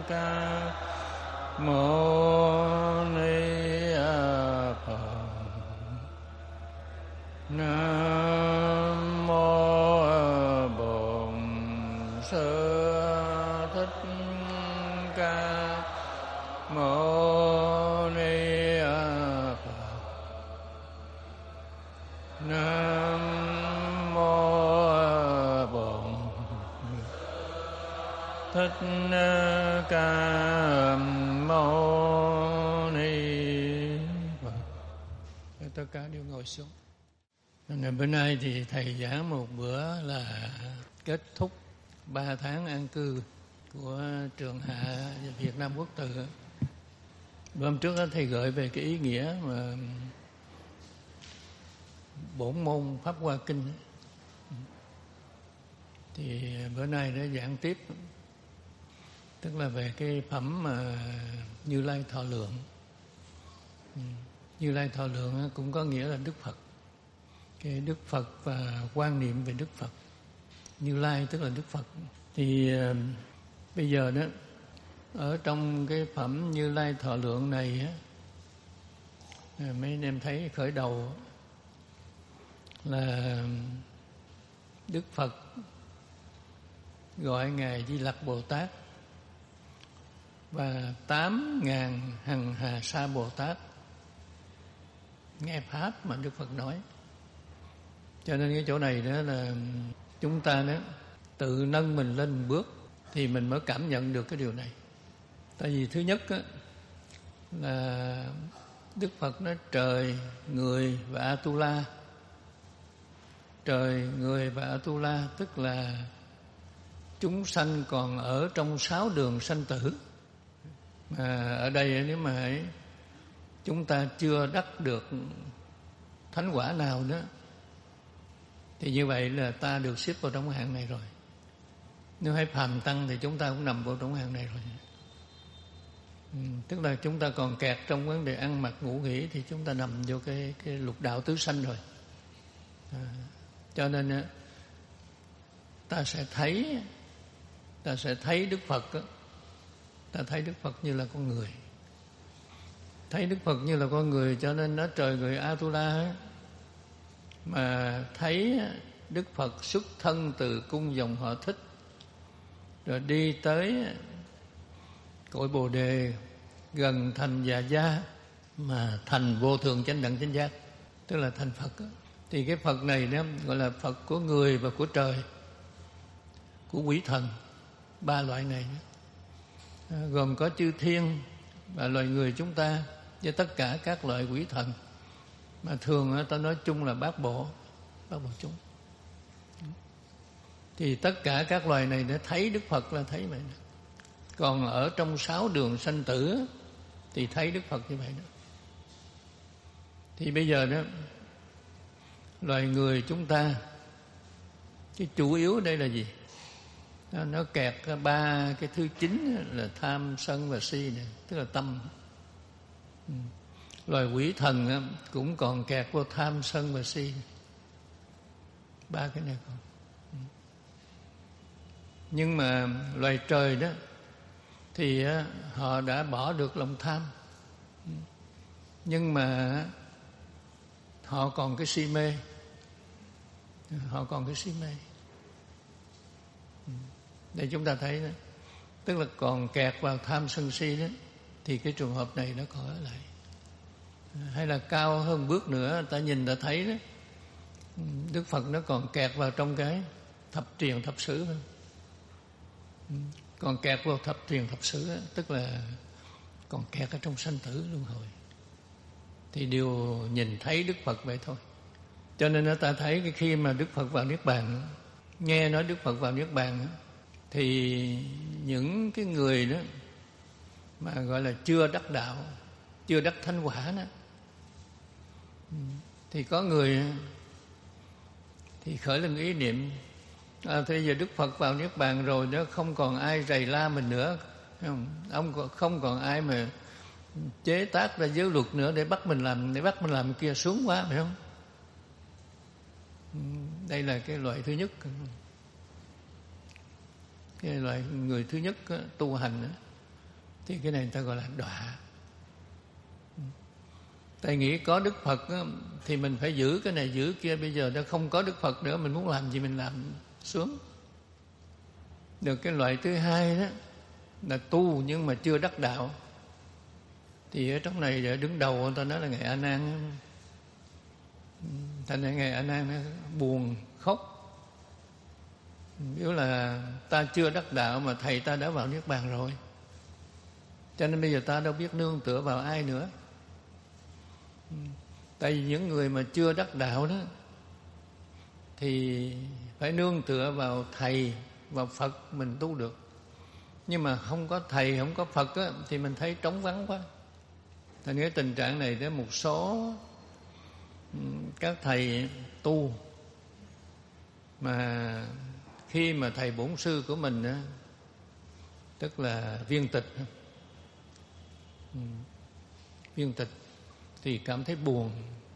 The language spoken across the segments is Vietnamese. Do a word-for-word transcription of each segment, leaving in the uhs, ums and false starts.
Ca Mâu Ni Phật. Nam mô Bổn Sư Thích Ca Mâu Ni Phật. Nam mô Bổn Thích Ca Mâu Ni Phật. Tất cả đều ngồi xuống. Ngày bữa nay thì thầy giảng một bữa là kết thúc ba tháng an cư của trường Hạ Việt Nam Quốc Tự. Bữa hôm trước đó thầy gợi về cái ý nghĩa mà bổn môn Pháp Hoa Kinh. Thì bữa nay đã giảng tiếp, tức là về cái phẩm mà Như Lai Thọ Lượng. Như Lai Thọ Lượng cũng có nghĩa là Đức Phật. Cái Đức Phật và quan niệm về Đức Phật. Như Lai tức là Đức Phật. Thì uh, bây giờ đó, ở trong cái phẩm Như Lai Thọ Lượng này á, mấy anh em thấy khởi đầu là Đức Phật gọi Ngài Di Lặc Bồ Tát và tám ngàn hằng hà sa Bồ Tát nghe Pháp mà Đức Phật nói. Cho nên cái chỗ này đó là chúng ta đó tự nâng mình lên một bước thì mình mới cảm nhận được cái điều này. Tại vì thứ nhất á, là Đức Phật nói trời, người và Atula. Trời, người và Atula tức là chúng sanh còn ở trong sáu đường sanh tử. Mà ở đây nếu mà chúng ta chưa đắc được thánh quả nào nữa thì như vậy là ta được xếp vào trong hạng này rồi. Nếu hay phàm tăng thì chúng ta cũng nằm vào trong hạng này rồi. Ừ, tức là chúng ta còn kẹt trong vấn đề ăn mặc ngủ nghỉ thì chúng ta nằm vô cái cái lục đạo tứ sanh rồi. À, cho nên ta sẽ thấy ta sẽ thấy Đức Phật, ta thấy Đức Phật như là con người. Thấy Đức Phật như là con người cho nên nó trời người Atula mà thấy Đức Phật xuất thân từ cung dòng họ Thích rồi đi tới cội Bồ Đề gần thành Già Gia mà thành vô thượng chánh đẳng chánh giác, tức là thành Phật. Thì cái Phật này đó gọi là Phật của người và của trời, của quỷ thần, ba loại này đó. Gồm có chư thiên và loài người chúng ta với tất cả các loại quỷ thần, mà thường ta nói chung là bát bộ, bát bộ chúng. Thì tất cả các loài này để thấy Đức Phật là thấy vậy đó. Còn ở trong sáu đường sanh tử thì thấy Đức Phật như vậy đó. Thì bây giờ đó, loài người chúng ta cái chủ yếu đây là gì? Nó, nó kẹt ba cái thứ chính là tham, sân và si này, tức là tâm. Ừ. Loài quỷ thần cũng còn kẹt vô tham, sân và si. Ba cái này còn. Ừ. Nhưng mà loài trời đó thì họ đã bỏ được lòng tham. Ừ. Nhưng mà họ còn cái si mê. Họ còn cái si mê. Ừ. Để chúng ta thấy đó, tức là còn kẹt vào tham sân si đó, thì cái trường hợp này nó còn ở lại. Hay là cao hơn bước nữa, ta nhìn ta thấy đó, Đức Phật nó còn kẹt vào trong cái thập truyền thập sử hơn. Còn kẹt vào thập truyền thập sử đó, tức là còn kẹt ở trong sanh tử luân hồi. Thì đều nhìn thấy Đức Phật vậy thôi. Cho nên ta thấy cái khi mà Đức Phật vào Niết Bàn, nghe nói Đức Phật vào Niết Bàn, thì những cái người đó mà gọi là chưa đắc đạo, chưa đắc thánh quả đó, thì có người thì khởi lên ý niệm à, thế giờ Đức Phật vào Niết Bàn rồi đó, không còn ai rầy la mình nữa, không? Ông không còn ai mà chế tác ra giới luật nữa để bắt mình làm để bắt mình làm kia, xuống quá, phải không? Đây là cái loại thứ nhất, cái loại người thứ nhất tu hành đó. thì cái này người ta gọi là đọa. Ta nghĩ có Đức Phật á, thì mình phải giữ cái này giữ kia. Bây giờ đã không có Đức Phật nữa, mình muốn làm gì mình làm xuống. Được cái loại thứ hai đó là tu nhưng mà chưa đắc đạo. Thì ở trong này để đứng đầu người ta nói là Ngài A Nan. Thành ra Ngài A Nan nó buồn khóc. Nếu là ta chưa đắc đạo mà thầy ta đã vào Niết Bàn rồi, cho nên bây giờ ta đâu biết nương tựa vào ai nữa. Tại vì những người mà chưa đắc đạo đó thì phải nương tựa vào thầy, vào Phật mình tu được. Nhưng mà không có thầy, không có Phật á, thì mình thấy trống vắng quá. Thành cái tình trạng này đến một số các thầy tu mà khi mà thầy bổn sư của mình á, tức là Viên Tịch, Viên Tịch thì cảm thấy buồn,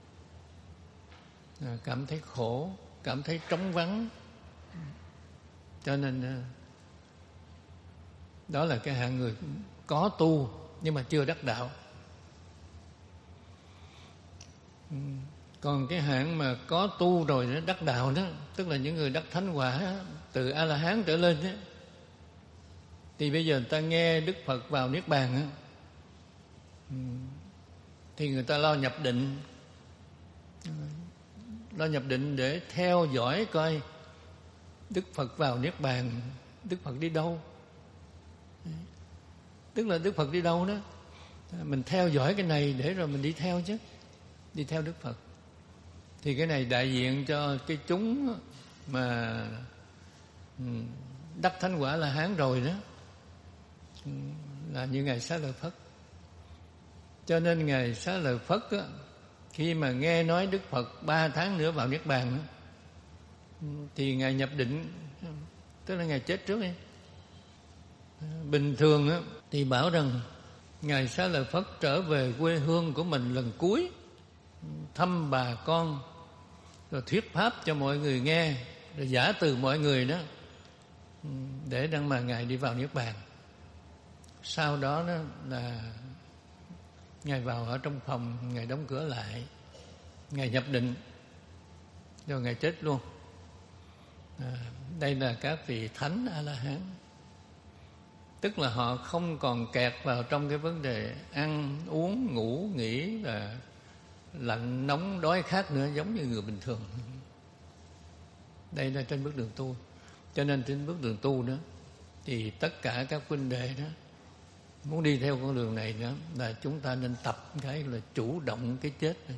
cảm thấy khổ, cảm thấy trống vắng. Cho nên đó là cái hạng người có tu nhưng mà chưa đắc đạo. Còn cái hạng mà có tu rồi nó đắc đạo đó, tức là những người đắc thánh quả từ A-la-hán trở lên đó, thì bây giờ người ta nghe Đức Phật vào Niết Bàn á, thì người ta lo nhập định, lo nhập định để theo dõi coi Đức Phật vào Niết Bàn, Đức Phật đi đâu. Tức là Đức Phật đi đâu đó, mình theo dõi cái này để rồi mình đi theo chứ, đi theo Đức Phật. Thì cái này đại diện cho cái chúng mà đắc thánh quả là hán rồi đó, là như Ngài Xá Lợi Phất. Cho nên Ngài Xá Lợi Phất á, khi mà nghe nói Đức Phật ba tháng nữa vào Niết Bàn á, thì Ngài nhập định, tức là Ngài chết trước đi. Bình thường á, thì bảo rằng Ngài Xá Lợi Phất trở về quê hương của mình lần cuối, thăm bà con, rồi thuyết pháp cho mọi người nghe, rồi giả từ mọi người đó, để đặng mà Ngài đi vào Niết Bàn. Sau đó đó là Ngài vào ở trong phòng, Ngài đóng cửa lại, Ngài nhập định, rồi Ngài chết luôn. À, đây là các vị thánh A-la-hán. Tức là họ không còn kẹt vào trong cái vấn đề ăn, uống, ngủ, nghỉ và lạnh, nóng, đói, khát nữa, giống như người bình thường. Đây là trên bước đường tu. Cho nên trên bước đường tu đó, thì tất cả các huynh đệ đó muốn đi theo con đường này đó, là chúng ta nên tập cái là chủ động cái chết này.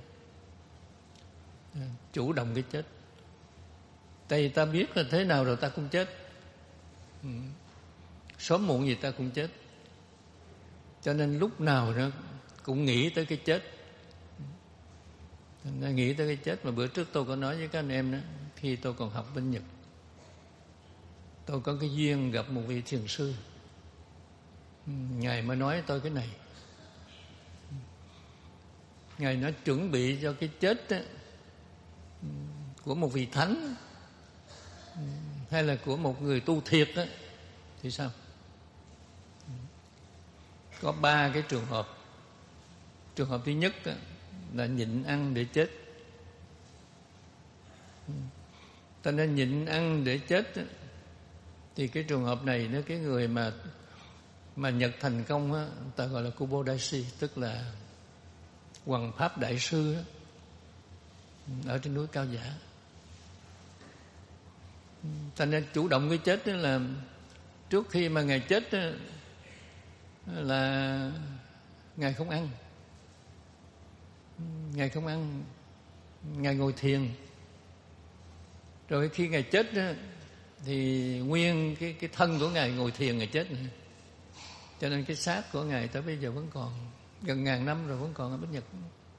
Chủ động cái chết. Tại vì ta biết là thế nào rồi ta cũng chết. Ừ. Sớm muộn gì ta cũng chết. Cho nên lúc nào đó cũng nghĩ tới cái chết. Nên nghĩ tới cái chết. Mà bữa trước tôi có nói với các anh em đó, khi tôi còn học bên Nhật, tôi có cái duyên gặp một vị thiền sư. Ngài mới nói tôi cái này. Ngài nói chuẩn bị cho cái chết đó, của một vị thánh hay là của một người tu thiệt đó, thì sao? Có ba cái trường hợp. Trường hợp thứ nhất đó, là nhịn ăn để chết. Ta nên nhịn ăn để chết đó, thì cái trường hợp này nó cái người mà mà Nhật thành công á, ta gọi là Kubodashi, tức là Hoằng Pháp Đại Sư á, ở trên núi Cao Giả. Ta nên chủ động cái chết đó, là trước khi mà Ngài chết đó, là Ngài không ăn. Ngài không ăn, Ngài ngồi thiền. Rồi khi Ngài chết đó, thì nguyên cái, cái thân của Ngài ngồi thiền Ngài chết. Cho nên cái xác của Ngài tới bây giờ vẫn còn, gần ngàn năm rồi vẫn còn ở bên Nhật.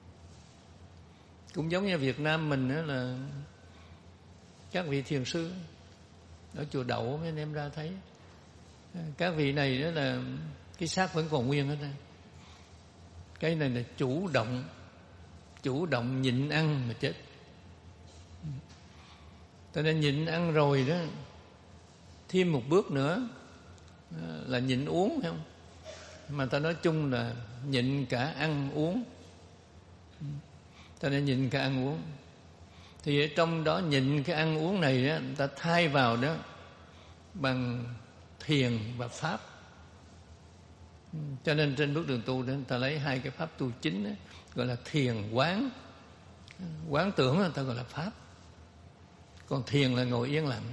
Cũng giống như Việt Nam mình đó, là các vị thiền sư ở chùa Đậu mấy anh em ra thấy, các vị này đó là cái xác vẫn còn nguyên hết. Cái này là chủ động, chủ động nhịn ăn mà chết. Cho nên nhịn ăn rồi đó, thêm một bước nữa là nhịn uống, phải không? mà ta nói chung là nhịn cả ăn uống. Ta nên nhịn cả ăn uống. Thì ở trong đó nhịn cái ăn uống này đó, ta thay vào đó bằng thiền và pháp. Cho nên trên bước đường tu đó, ta lấy hai cái pháp tu chính đó, gọi là thiền quán. Quán tưởng là ta gọi là pháp, còn thiền là ngồi yên lặng.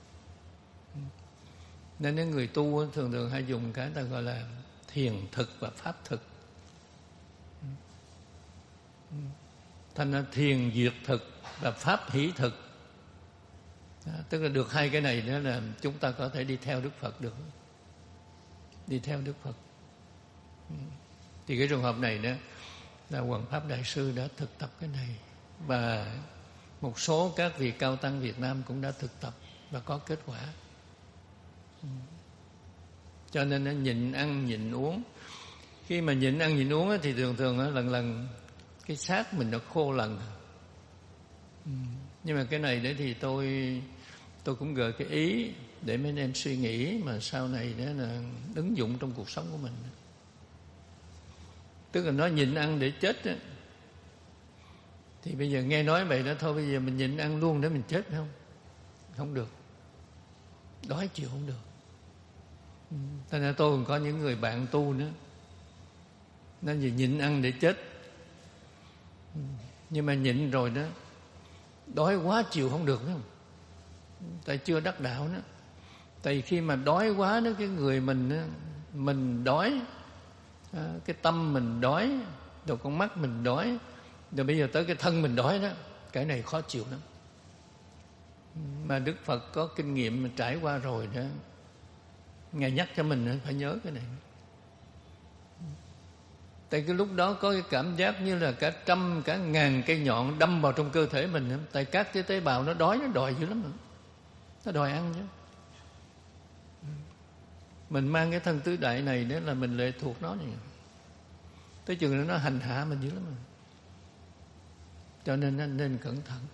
Nên những người tu thường thường hay dùng cái ta gọi là thiền thực và pháp thực. Thành ra thiền diệt thực và pháp hỷ thực. Đó, tức là được hai cái này đó là chúng ta có thể đi theo Đức Phật được. Đi theo Đức Phật. Thì cái trường hợp này đó là Hoằng Pháp Đại Sư đã thực tập cái này. Và một số các vị cao tăng Việt Nam cũng đã thực tập và có kết quả. Cho nên nó nhịn ăn nhịn uống. Khi mà nhịn ăn nhịn uống thì thường thường lần lần cái xác mình nó khô lần. Nhưng mà cái này đấy thì tôi tôi cũng gợi cái ý để mấy anh em suy nghĩ mà sau này đó là ứng dụng trong cuộc sống của mình. Tức là nói nhịn ăn để chết đó. Thì bây giờ nghe nói vậy đó, thôi bây giờ mình nhịn ăn luôn để mình chết không? Không được. Đói chịu không được. Thành ra tôi còn có những người bạn tu nữa, nên vì nhịn ăn để chết. Nhưng mà nhịn rồi đó, đói quá chịu không được nữa. Tại chưa đắc đạo nữa. Tại khi mà đói quá đó, cái người mình đó, mình đói, cái tâm mình đói, rồi con mắt mình đói, rồi bây giờ tới cái thân mình đói đó, cái này khó chịu lắm. Mà Đức Phật có kinh nghiệm mà trải qua rồi đó, Ngài nhắc cho mình phải nhớ cái này. Tại cái lúc đó có cái cảm giác như là cả trăm, cả ngàn cây nhọn đâm vào trong cơ thể mình. Tại các cái tế bào nó đói, nó đòi dữ lắm. Nó đòi ăn chứ. Mình mang cái thân tứ đại này đó là mình lệ thuộc nó này. Tới chừng nó hành hạ mình dữ lắm. Cho nên nên, nên cẩn thận.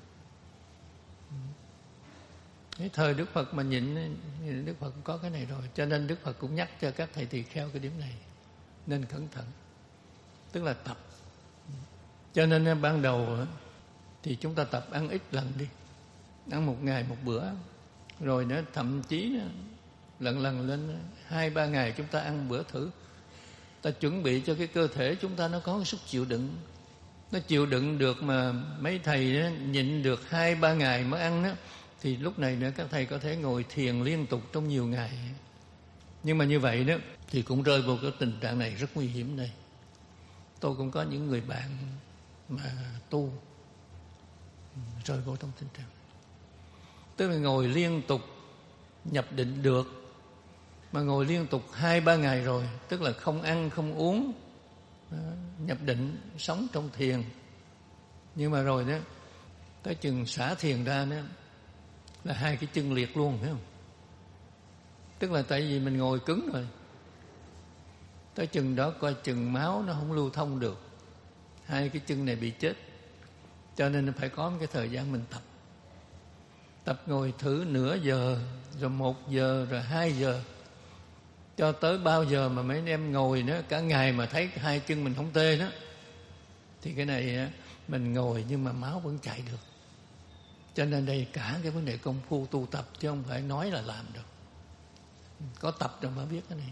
Cái thời Đức Phật mà nhịn, Đức Phật có cái này rồi. Cho nên Đức Phật cũng nhắc cho các thầy tỳ kheo cái điểm này. Nên cẩn thận. Tức là tập. Cho nên ban đầu thì chúng ta tập ăn ít lần đi. Ăn một ngày một bữa. Rồi nữa thậm chí lần lần lên hai ba ngày chúng ta ăn bữa thử. Ta chuẩn bị cho cái cơ thể chúng ta nó có cái sức chịu đựng. Nó chịu đựng được mà mấy thầy đó, nhịn được hai ba ngày mới ăn đó, thì lúc này nữa các thầy có thể ngồi thiền liên tục trong nhiều ngày. Nhưng mà như vậy đó thì cũng rơi vào cái tình trạng này rất nguy hiểm đây. Tôi cũng có những người bạn mà tu rơi vào trong tình trạng, tức là ngồi liên tục nhập định được, mà ngồi liên tục hai ba ngày rồi, tức là không ăn không uống, nhập định sống trong thiền. Nhưng mà rồi đó tới chừng xả thiền ra đó là hai cái chân liệt luôn, phải không? Tức là tại vì mình ngồi cứng rồi, tới chừng đó coi chừng máu nó không lưu thông được, hai cái chân này bị chết. Cho nên phải có một cái thời gian mình tập. Tập ngồi thử nửa giờ, rồi một giờ, rồi hai giờ, cho tới bao giờ mà mấy anh em ngồi đó cả ngày mà thấy hai chân mình không tê đó, thì cái này mình ngồi nhưng mà máu vẫn chạy được. Cho nên đây cả cái vấn đề công phu tu tập, chứ không phải nói là làm được. Có tập rồi mới biết cái này.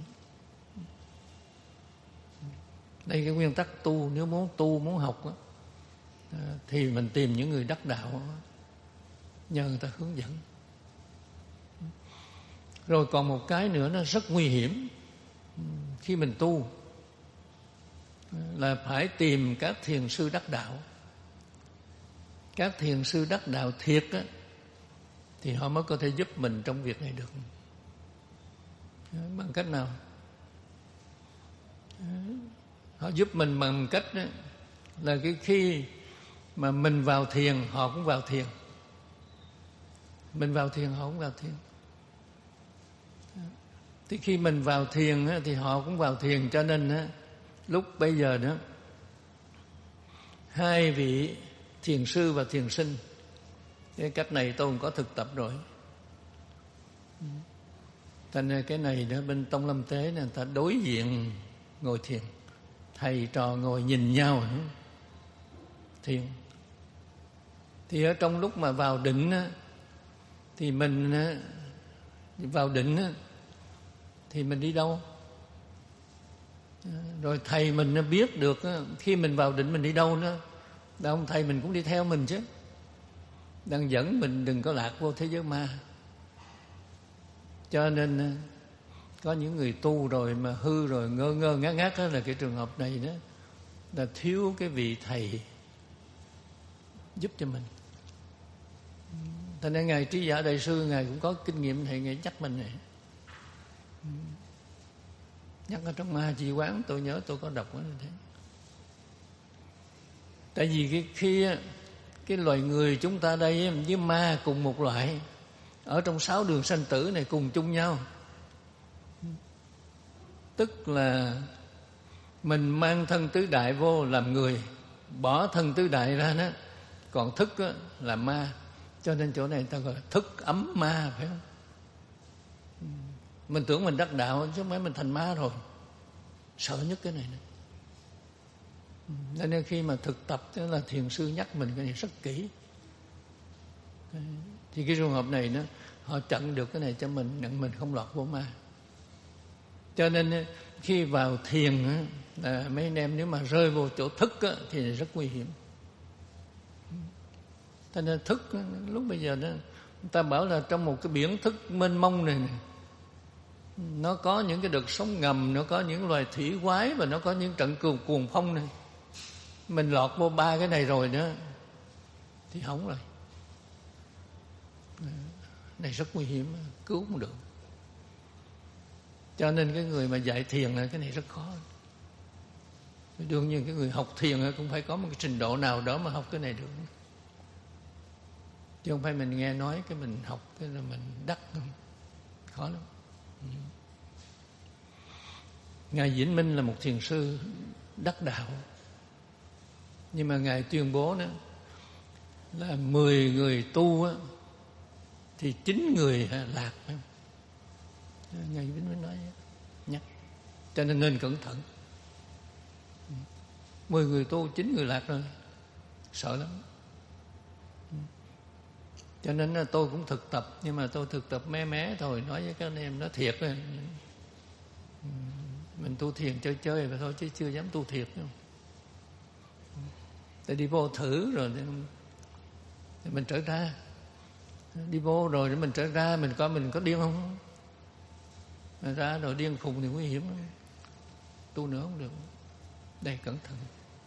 Đây cái nguyên tắc tu, nếu muốn tu, muốn học đó, thì mình tìm những người đắc đạo đó, nhờ người ta hướng dẫn. Rồi còn một cái nữa nó rất nguy hiểm khi mình tu, là phải tìm các thiền sư đắc đạo. Các thiền sư đắc đạo thiệt á, thì họ mới có thể giúp mình trong việc này được. Bằng cách nào? Họ giúp mình bằng cách đó, là cái khi mà mình vào thiền, họ cũng vào thiền. Mình vào thiền, họ cũng vào thiền. Thì khi mình vào thiền thì họ cũng vào thiền. Cho nên lúc bây giờ đó, hai vị thiền sư và thiền sinh, cái cách này tôi cũng có thực tập rồi. Thành ra cái này đó bên Tông Lâm Tế này, người ta đối diện ngồi thiền. Thầy trò ngồi nhìn nhau thiền. Thì ở trong lúc mà vào định á, thì mình vào định á, thì mình đi đâu? Rồi thầy mình biết được á, khi mình vào định mình đi đâu nữa. Đâu ông thầy mình cũng đi theo mình chứ, đang dẫn mình đừng có lạc vô thế giới ma. Cho nên có những người tu rồi mà hư rồi ngơ ngơ ngác ngác đó, là cái trường hợp này đó, là thiếu cái vị thầy giúp cho mình. Thành nên Ngài Trí Giả Đại Sư, Ngài cũng có kinh nghiệm, thầy Ngài nhắc mình này. Nhắc ở trong Ma Chi Quán, tôi nhớ tôi có đọc như thế. Tại vì cái, khi cái loài người chúng ta đây với ma cùng một loại, ở trong sáu đường sanh tử này cùng chung nhau. Tức là mình mang thân tứ đại vô làm người, bỏ thân tứ đại ra đó, còn thức đó là ma. Cho nên chỗ này ta gọi là thức ấm ma, phải không? Mình tưởng mình đắc đạo chứ không phải mình thành ma rồi. Sợ nhất cái này nữa. Nên khi mà thực tập, tức là thiền sư nhắc mình cái này rất kỹ. Thì cái trường hợp này nó họ chặn được cái này cho mình, nhận mình không lọt vô ma. Cho nên khi vào thiền là mấy anh em nếu mà rơi vô chỗ thức thì rất nguy hiểm. Cho nên thức lúc bây giờ đó, người ta bảo là trong một cái biển thức mênh mông này, này nó có những cái đợt sóng ngầm, nó có những loài thủy quái, và nó có những trận cuồng cuồng phong này. Mình lọt vô ba cái này rồi đó thì hỏng rồi. Này rất nguy hiểm, cứu không được. Cho nên cái người mà dạy thiền này, cái này rất khó. Đương nhiên cái người học thiền cũng phải có một cái trình độ nào đó mà học cái này được. Chứ không phải mình nghe nói cái mình học cái là mình đắc, khó lắm. Ngài Vĩnh Minh là một thiền sư đắc đạo, nhưng mà Ngài tuyên bố đó là mười người tu á, thì chín người lạc. Ngài Vĩnh Minh nói nhắc, cho nên nên cẩn thận. Mười người tu, chín người lạc rồi, sợ lắm. Cho nên là tôi cũng thực tập, nhưng mà tôi thực tập mé mé thôi, nói với các anh em nó thiệt rồi. Mình tu thiền chơi chơi vậy thôi, chứ chưa dám tu thiệt đâu. Để đi vô thử rồi thì mình trở ra, đi vô rồi để mình trở ra, mình coi mình có điên không. Mà ra rồi điên khùng thì nguy hiểm lắm. Tu nữa không được. Đây cẩn thận.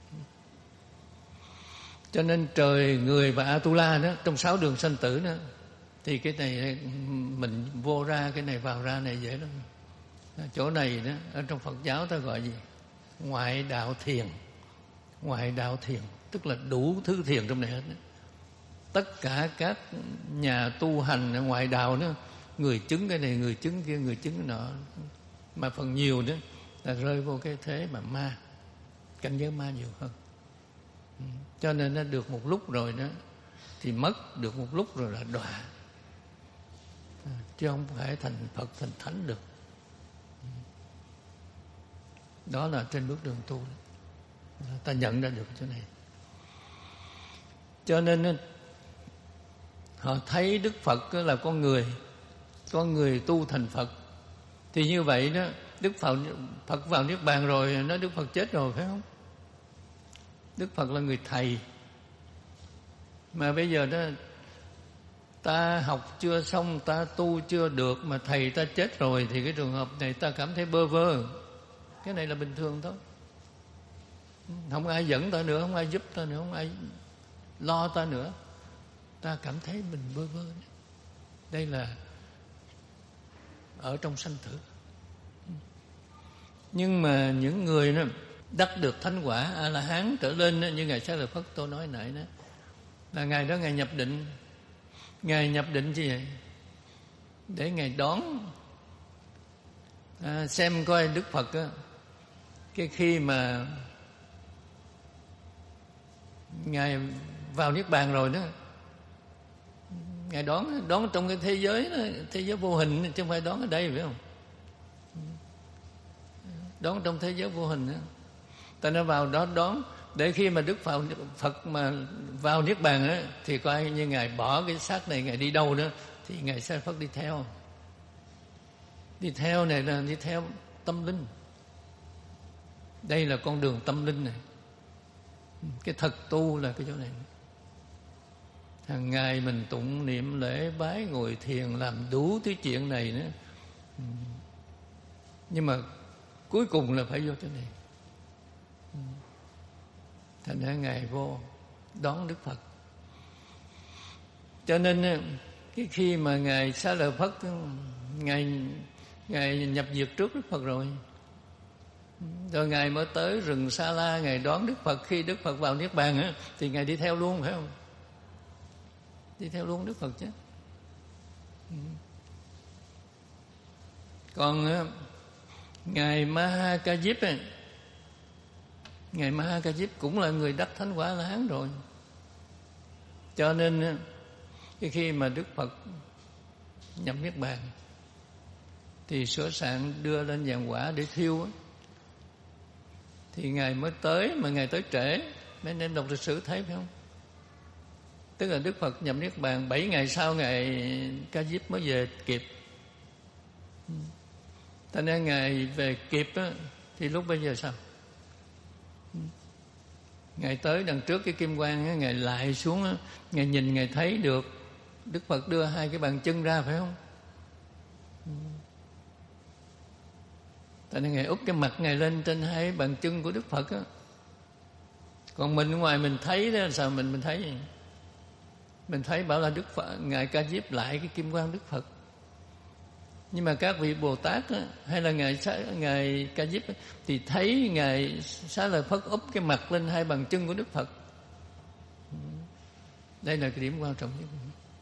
Cho nên trời, người và Atula đó, trong sáu đường sanh tử đó, thì cái này mình vô ra, cái này vào ra này dễ lắm. Chỗ này đó, ở trong Phật giáo ta gọi gì? Ngoại đạo thiền. Ngoại đạo thiền, tức là đủ thứ thiền trong này hết đó. Tất cả các nhà tu hành ở ngoại đạo đó, người chứng cái này, người chứng kia, người chứng cái nọ, mà phần nhiều đó là rơi vô cái thế mà ma, cảnh giới ma nhiều hơn. Cho nên nó được một lúc rồi đó thì mất, được một lúc rồi là đọa, chứ không phải thành Phật thành Thánh được. Đó là trên bước đường tu đó. Ta nhận ra được chỗ này. Cho nên họ thấy Đức Phật là con người, con người tu thành Phật. Thì như vậy đó, Đức Phật, Phật vào Niết Bàn rồi, nói Đức Phật chết rồi, phải không? Đức Phật là người thầy. Mà bây giờ đó, ta học chưa xong, ta tu chưa được, mà thầy ta chết rồi, thì cái trường hợp này ta cảm thấy bơ vơ. Cái này là bình thường thôi. Không ai dẫn ta nữa, không ai giúp ta nữa, không ai lo ta nữa. Ta cảm thấy mình bơ vơ. Đây là ở trong sanh tử. Nhưng mà những người đó đắc được thánh quả A-la-hán trở lên đó, như Ngài Xá Lợi Phất tôi nói nãy đó, là Ngài đó Ngài nhập định. Ngài nhập định gì vậy? Để Ngài đón à, xem coi Đức Phật á, cái khi mà Ngài vào Niết Bàn rồi đó, Ngài đón đón trong cái thế giới đó, thế giới vô hình, chứ không phải đón ở đây, phải không? đón trong thế giới vô hình đó. Ta nó vào đó đón, để khi mà Đức Phật, Phật mà vào Niết Bàn đó, thì coi như Ngài bỏ cái xác này, Ngài đi đâu nữa thì Ngài sẽ Phật đi theo. Đi theo này là đi theo tâm linh. Đây là con đường tâm linh này. Cái thật tu là cái chỗ này. Hàng ngày mình tụng niệm lễ bái, ngồi thiền, làm đủ thứ chuyện này nữa. Nhưng mà cuối cùng là phải vô chỗ này. Thành ra Ngài vô đón Đức Phật. Cho nên cái khi mà Ngài Xá Lợi Phất, Ngài, Ngài nhập diệt trước Đức Phật rồi. Rồi Ngài mới tới rừng Sa La, Ngài đón Đức Phật. Khi Đức Phật vào Niết Bàn á, thì Ngài đi theo luôn, phải không? Đi theo luôn Đức Phật chứ. Còn Ngài Ma Ha Ca Diếp, Ngài Ma Ha Ca Diếp cũng là người đắc thánh quả La Hán rồi. Cho nên cái khi mà Đức Phật nhập Niết Bàn thì sửa soạn đưa lên vàng quả để thiêu á, thì Ngài mới tới, mà Ngài tới trễ. Mấy anh em đọc lịch sử thấy phải không? Tức là Đức Phật nhập Niết Bàn bảy ngày sau Ngài Ca Diếp mới về kịp. Thành ra Ngài về kịp á, thì lúc bây giờ sao? Ngài tới đằng trước cái kim quang á, Ngài lại xuống á, Ngài nhìn, Ngài thấy được Đức Phật đưa hai cái bàn chân ra, phải không? Tại nên Ngài úp cái mặt Ngài lên trên hai bàn chân của Đức Phật á. Còn mình ngoài mình thấy đó, sao mình mình thấy gì? Mình thấy bảo là Đức Phật, Ngài Ca Diếp lại cái kim quang Đức Phật. Nhưng mà các vị Bồ Tát á, hay là Ngài Ngài Ca Diếp á, thì thấy Ngài Xá Lợi Phất úp cái mặt lên hai bàn chân của Đức Phật. Đây là cái điểm quan trọng nhất.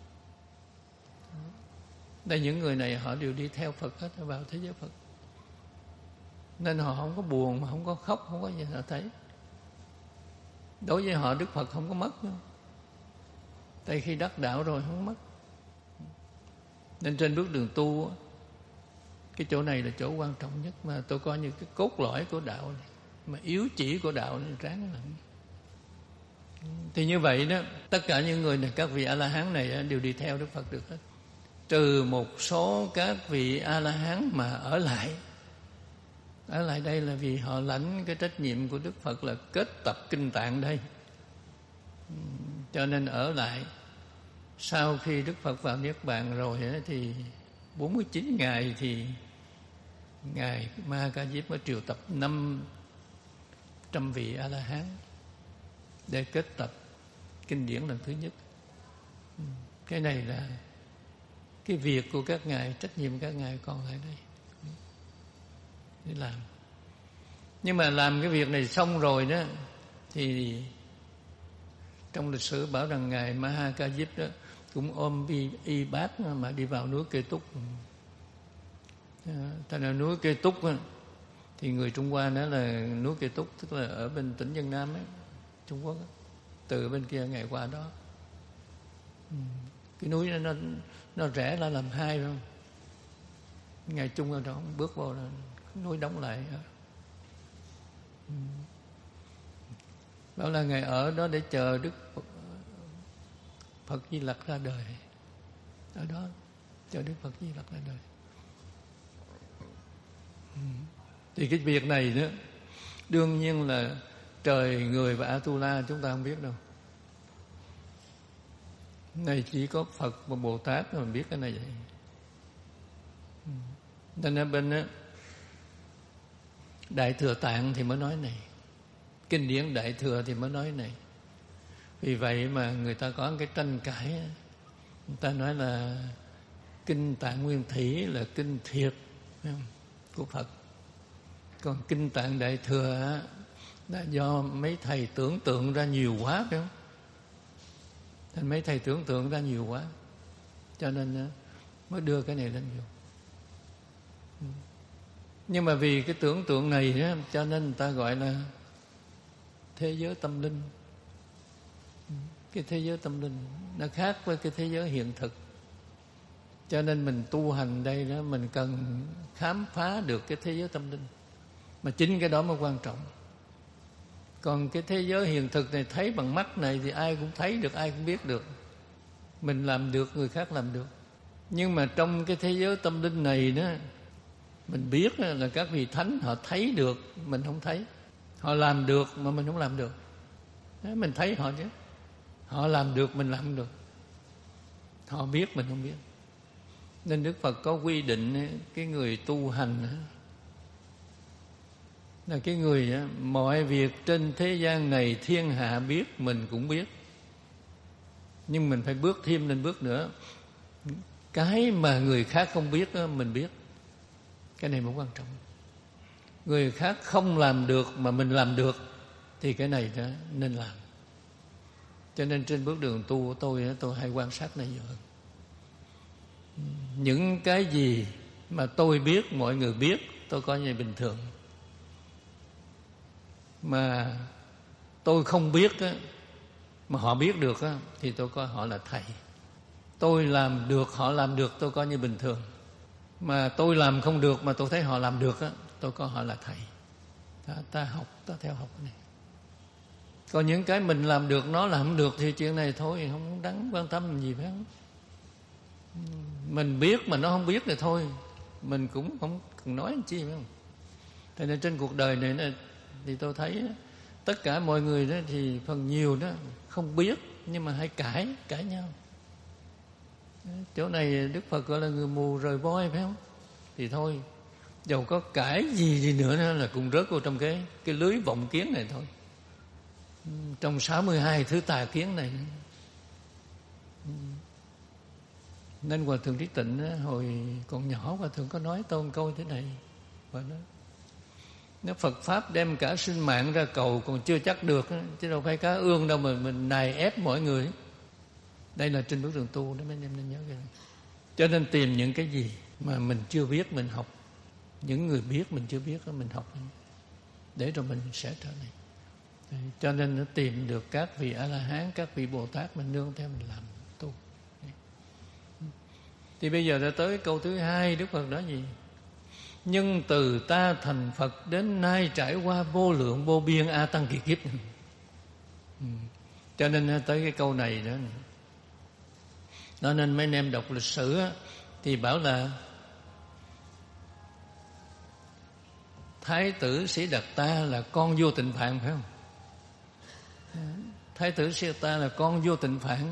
Đây, những người này họ đều đi theo Phật hết, vào thế giới Phật. Nên họ không có buồn, mà không có khóc, không có gì họ thấy. Đối với họ Đức Phật không có mất nữa. Tại khi đắc đạo rồi không mất. Nên trên bước đường tu, cái chỗ này là chỗ quan trọng nhất, mà tôi coi như cái cốt lõi của đạo này, mà yếu chỉ của đạo này, ráng làm. Thì như vậy đó, tất cả những người này, các vị A-la-hán này đều đi theo Đức Phật được hết. Trừ một số các vị A-la-hán mà ở lại. Ở lại đây là vì họ lãnh cái trách nhiệm của Đức Phật là kết tập kinh tạng đây. Cho nên ở lại. Sau khi Đức Phật vào Niết Bàn rồi thì bốn mươi chín ngày thì Ngài Ma Ca Diếp mới triệu tập năm trăm vị A-la-hán để kết tập kinh điển lần thứ nhất. Cái này là cái việc của các ngài, trách nhiệm các ngài còn lại đây để làm. Nhưng mà làm cái việc này xong rồi đó, thì trong lịch sử bảo rằng Ngài Ma Ha Ca Diếp đó cũng ôm y, y bát mà đi vào núi Kê Túc. Tại là núi Kê Túc đó, thì người Trung Hoa đó là núi Kê Túc, tức là ở bên tỉnh Vân Nam ấy, Trung Quốc đó. Từ bên kia Ngài qua đó. Cái núi đó, nó nó rẽ ra làm hai, phải không? Ngài Trung ở đó bước vào là núi đóng lại. Bảo là Ngài ở đó để chờ Đức Phật, Phật Di Lặc ra đời. Ở đó chờ Đức Phật Di Lặc ra đời. Thì cái việc này đó, đương nhiên là trời, người và Atula chúng ta không biết đâu. Này chỉ có Phật và Bồ Tát mà biết cái này vậy. Nên ở bên đó, Đại Thừa Tạng thì mới nói này, kinh điển Đại Thừa thì mới nói này. Vì vậy mà người ta có cái tranh cãi, người ta nói là kinh Tạng Nguyên Thủy là kinh thiệt của Phật, còn kinh Tạng Đại Thừa là do mấy thầy tưởng tượng ra nhiều quá, phải không? Thành mấy thầy tưởng tượng ra nhiều quá, cho nên mới đưa cái này lên vô. Nhưng mà vì cái tưởng tượng này đó, cho nên người ta gọi là thế giới tâm linh. Cái thế giới tâm linh nó khác với cái thế giới hiện thực. Cho nên mình tu hành đây đó, mình cần khám phá được cái thế giới tâm linh. Mà chính cái đó mới quan trọng. Còn cái thế giới hiện thực này thấy bằng mắt này thì ai cũng thấy được, ai cũng biết được. Mình làm được, người khác làm được. Nhưng mà trong cái thế giới tâm linh này đó, mình biết là các vị thánh họ thấy được, mình không thấy. Họ làm được mà mình không làm được. Mình thấy họ chứ. Họ làm được, mình làm không được. Họ biết, mình không biết. Nên Đức Phật có quy định cái người tu hành là cái người mọi việc trên thế gian này thiên hạ biết, mình cũng biết. Nhưng mình phải bước thêm lên bước nữa. Cái mà người khác không biết mình biết. Cái này mới quan trọng. Người khác không làm được mà mình làm được thì cái này đó nên làm. Cho nên trên bước đường tu của tôi, tôi hay quan sát này nhiều hơn. Những cái gì mà tôi biết, mọi người biết, tôi coi như bình thường. Mà tôi không biết mà họ biết được thì tôi coi họ là thầy. Tôi làm được, họ làm được, tôi coi như bình thường. Mà tôi làm không được mà tôi thấy họ làm được, tôi coi họ là thầy. Ta, ta học, ta theo học cái này. Còn những cái mình làm được, nó làm không được thì chuyện này thôi, không đáng quan tâm gì phải không? Mình biết mà nó không biết thì thôi, mình cũng không cần nói làm chi phải không? Thế nên trên cuộc đời này thì tôi thấy tất cả mọi người đó thì phần nhiều đó không biết, nhưng mà hay cãi, cãi nhau. Chỗ này Đức Phật gọi là người mù rời voi phải không? Thì thôi, dầu có cãi gì đi nữa, nữa là cũng rớt vào trong cái, cái lưới vọng kiến này thôi. Trong sáu mươi hai thứ tà kiến này. Nên Hòa Thượng Trí Tịnh hồi còn nhỏ, Hòa Thượng có nói tôi một câu thế này. Và nói, nếu Phật Pháp đem cả sinh mạng ra cầu còn chưa chắc được, chứ đâu phải cá ương đâu mà mình nài ép mọi người. Đây là trên bước đường tu đó, mấy anh em nên nhớ cái này. Cho nên tìm những cái gì mà mình chưa biết mình học. Những người biết mình chưa biết mình học, để rồi mình sẽ trở nên. Cho nên nó tìm được các vị A-la-hán, các vị Bồ Tát, mình nương theo mình làm tu. Thì bây giờ đã tới câu thứ hai, Đức Phật nói gì? Nhưng từ ta thành Phật đến nay trải qua vô lượng vô biên A Tăng kỳ kiếp. Ừ. Cho nên tới cái câu này đó. Đó nên mấy anh em đọc lịch sử á, thì bảo là Thái tử Sĩ Đạt Ta là con vua Tịnh Phạn phải không? Thái tử Sĩ Đạt Ta là con vua Tịnh Phạn.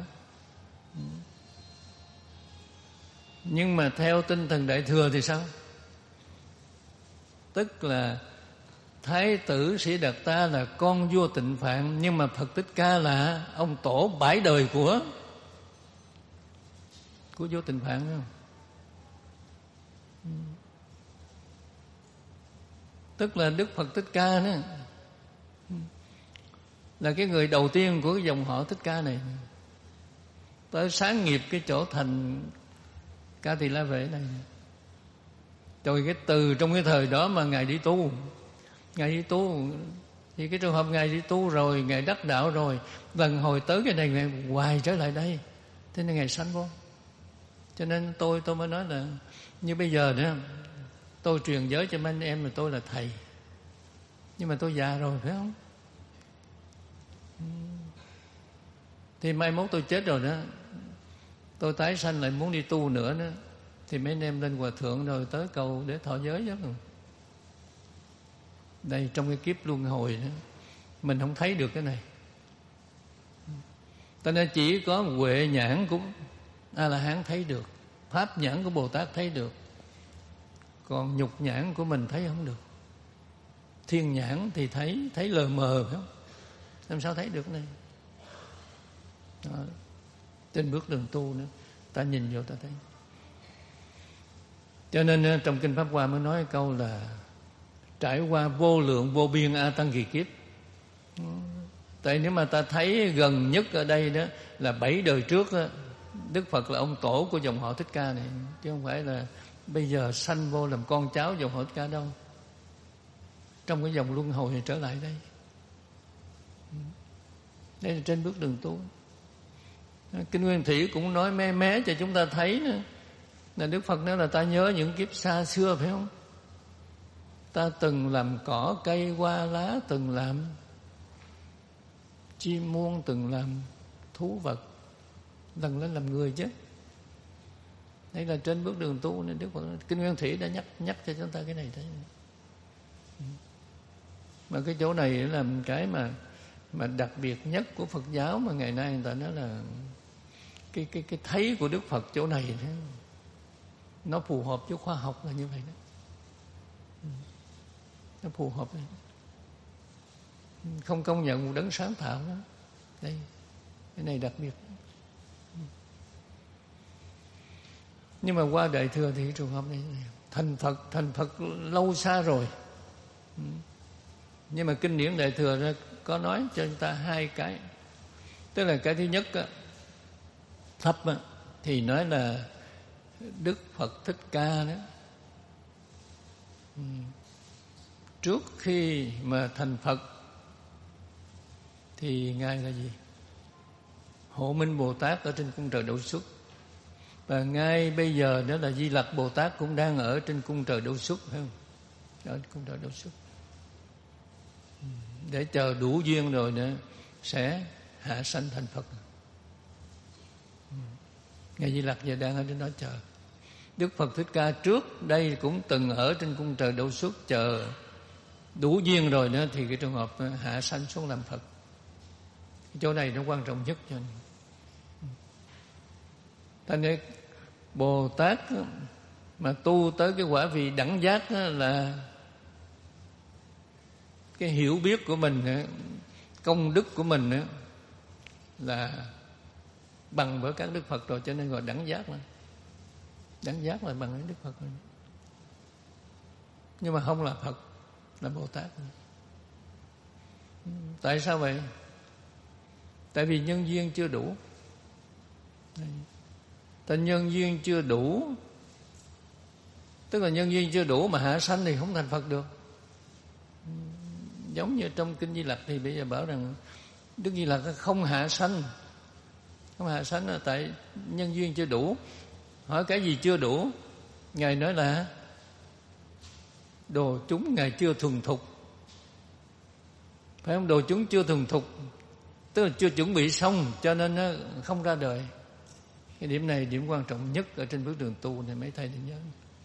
Nhưng mà theo tinh thần Đại Thừa thì sao? Tức là Thái tử Sĩ Đạt Ta là con vua Tịnh Phạn, nhưng mà Phật Thích Ca là ông tổ bãi đời của của vua Tịnh Phạn phải không? Tức là Đức Phật Thích Ca đó là cái người đầu tiên của cái dòng họ Thích Ca này, tới sáng nghiệp cái chỗ thành Ca Tỳ La Vệ này. Rồi cái từ trong cái thời đó mà Ngài đi tu, Ngài đi tu thì cái trường hợp Ngài đi tu rồi, Ngài đắc đạo rồi, lần hồi tới cái này Ngài hoài trở lại đây, thế nên Ngài sanh vô. Cho nên tôi tôi mới nói là như bây giờ nữa, tôi truyền giới cho mấy anh em là tôi là thầy, nhưng mà tôi già rồi phải không? Thì mai mốt tôi chết rồi đó, tôi tái sanh lại muốn đi tu nữa đó, thì mấy anh em lên Hòa Thượng rồi tới cầu để thọ giới chứ. Đây trong cái kiếp luân hồi đó, mình không thấy được cái này. Cho nên chỉ có huệ nhãn của A-la-hán thấy được, pháp nhãn của Bồ Tát thấy được, còn nhục nhãn của mình thấy không được. Thiên nhãn thì thấy thấy lờ mờ phải không? Làm sao thấy được cái này? Đó. Trên bước đường tu nữa, ta nhìn vô ta thấy. Cho nên trong Kinh Pháp Hoa mới nói câu là trải qua vô lượng vô biên A Tăng kỳ kiếp. Tại nếu mà ta thấy gần nhất ở đây đó là bảy đời trước đó, Đức Phật là ông tổ của dòng họ Thích Ca này, chứ không phải là bây giờ sanh vô làm con cháu dòng họ Thích Ca đâu. Trong cái dòng luân hồi này trở lại đây. Đây là trên bước đường tu. Kinh Nguyên Thủy cũng nói mé mé cho chúng ta thấy nữa, là Đức Phật nói là ta nhớ những kiếp xa xưa phải không? Ta từng làm cỏ cây hoa lá, từng làm chim muôn, từng làm thú vật, lần lên làm người chứ. Đây là trên bước đường tu nên Đức Phật Kinh Nguyên Thủy đã nhắc nhắc cho chúng ta cái này đấy. Mà cái chỗ này là cái mà mà đặc biệt nhất của Phật giáo, mà ngày nay người ta nói là cái cái cái thấy của Đức Phật chỗ này đó, nó phù hợp với khoa học là như vậy đó. Nó phù hợp đấy. Không công nhận một đấng sáng tạo đó. Đây, cái này đặc biệt. Nhưng mà qua Đại Thừa thì trường hợp này thành Phật, thành Phật lâu xa rồi. Nhưng mà kinh điển Đại Thừa ra có nói cho chúng ta hai cái. Tức là cái thứ nhất á, thấp á, thì nói là Đức Phật Thích Ca đó, trước khi mà thành Phật thì Ngài là gì? Hộ Minh Bồ Tát ở trên cung trời Đậu Xuất. Và ngay bây giờ đó là Di Lặc Bồ Tát cũng đang ở trên cung trời Đậu Xuất, phải không? Ở cung trời Đậu Xuất. Để chờ đủ duyên rồi nữa sẽ hạ sanh thành Phật. Ngài Di Lặc giờ đang ở trên đó chờ. Đức Phật Thích Ca trước đây cũng từng ở trên cung trời Đậu Xuất, chờ đủ duyên rồi nữa thì cái trường hợp hạ sanh xuống làm Phật. Cái chỗ này nó quan trọng nhất cho nên. Thành ra Bồ Tát mà tu tới cái quả vị đẳng giác là cái hiểu biết của mình, công đức của mình là bằng với các Đức Phật rồi, cho nên gọi đẳng giác là đẳng giác là bằng với Đức Phật rồi. Nhưng mà không là Phật, là Bồ Tát. Tại sao vậy? Tại vì nhân duyên chưa đủ. Tại nhân duyên chưa đủ, tức là nhân duyên chưa đủ mà hạ sanh thì không thành Phật được. Giống như trong Kinh Di Lặc thì bây giờ bảo rằng Đức Di Lặc không hạ sanh. Không hạ sanh là tại nhân duyên chưa đủ. Hỏi cái gì chưa đủ? Ngài nói là đồ chúng Ngài chưa thuần thục. Phải không? Đồ chúng chưa thuần thục, tức là chưa chuẩn bị xong, cho nên nó không ra đời. Cái điểm này điểm quan trọng nhất ở trên bước đường tu này, mấy thầy nên nhớ.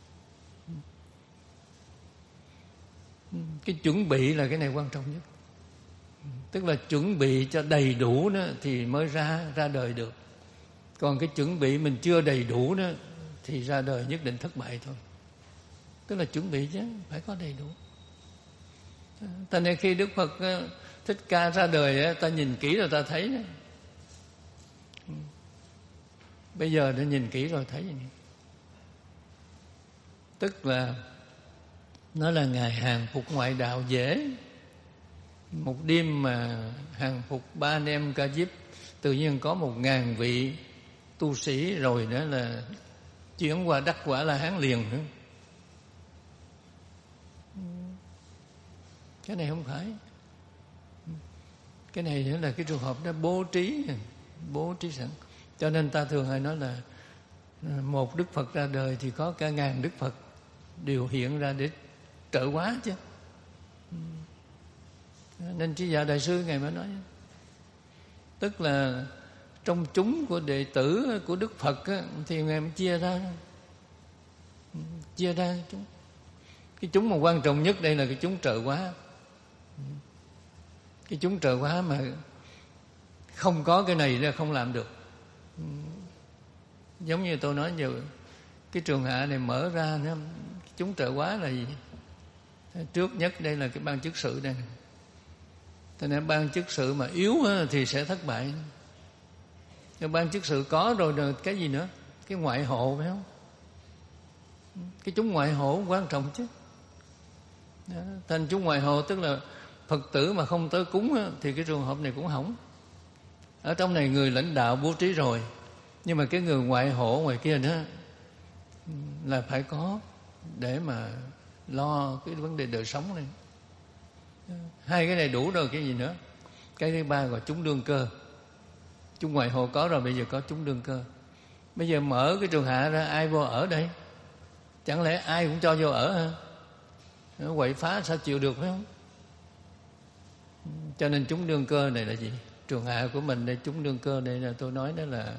Cái chuẩn bị là cái này quan trọng nhất. Tức là chuẩn bị cho đầy đủ đó thì mới ra ra đời được. Còn cái chuẩn bị mình chưa đầy đủ đó thì ra đời nhất định thất bại thôi. Tức là chuẩn bị chứ phải có đầy đủ. Cho nên khi Đức Phật Thích Ca ra đời, ta nhìn kỹ rồi ta thấy đó. Bây giờ đã nhìn kỹ rồi thấy gì? Tức là nó là Ngài hàng phục ngoại đạo dễ. Một đêm mà hàng phục ba anh em Ca Diếp, tự nhiên có một ngàn vị tu sĩ rồi nữa là chuyển qua đắc quả La Hán liền nữa. Cái này không phải. Cái này nữa là cái trường hợp đó bố trí, bố trí sẵn. Cho nên ta thường hay nói là một Đức Phật ra đời thì có cả ngàn Đức Phật đều hiện ra để trợ hóa chứ. Nên Trí Dạ Đại Sư Ngài mới nói, tức là trong chúng của đệ tử của Đức Phật á, thì Ngài mới chia ra, chia ra chúng. Cái chúng mà quan trọng nhất đây là cái chúng trợ hóa. Cái chúng trợ hóa mà không có cái này là không làm được. Giống như tôi nói giờ cái trường hạ này mở ra nữa, chúng trợ hóa là gì? Trước nhất đây là cái ban chức sự đây. Cho nên ban chức sự mà yếu thì sẽ thất bại. Cái ban chức sự có rồi rồi cái gì nữa? Cái ngoại hộ phải không? Cái chúng ngoại hộ quan trọng chứ. Thành chúng ngoại hộ tức là Phật tử mà không tới cúng thì cái trường hợp này cũng hỏng. Ở trong này người lãnh đạo bố trí rồi, nhưng mà cái người ngoại hộ ngoài kia nữa là phải có để mà lo cái vấn đề đời sống này. Hai cái này đủ rồi, cái gì nữa? Cái thứ ba gọi chúng đương cơ. Chúng ngoại hộ có rồi, bây giờ có chúng đương cơ. Bây giờ mở cái trường hạ ra, ai vô ở đây? Chẳng lẽ ai cũng cho vô ở hả? nó quậy phá sao chịu được, phải không? Cho nên chúng đương cơ này là gì? Trường hạ của mình đây, chúng đương cơ đây là tôi nói đó là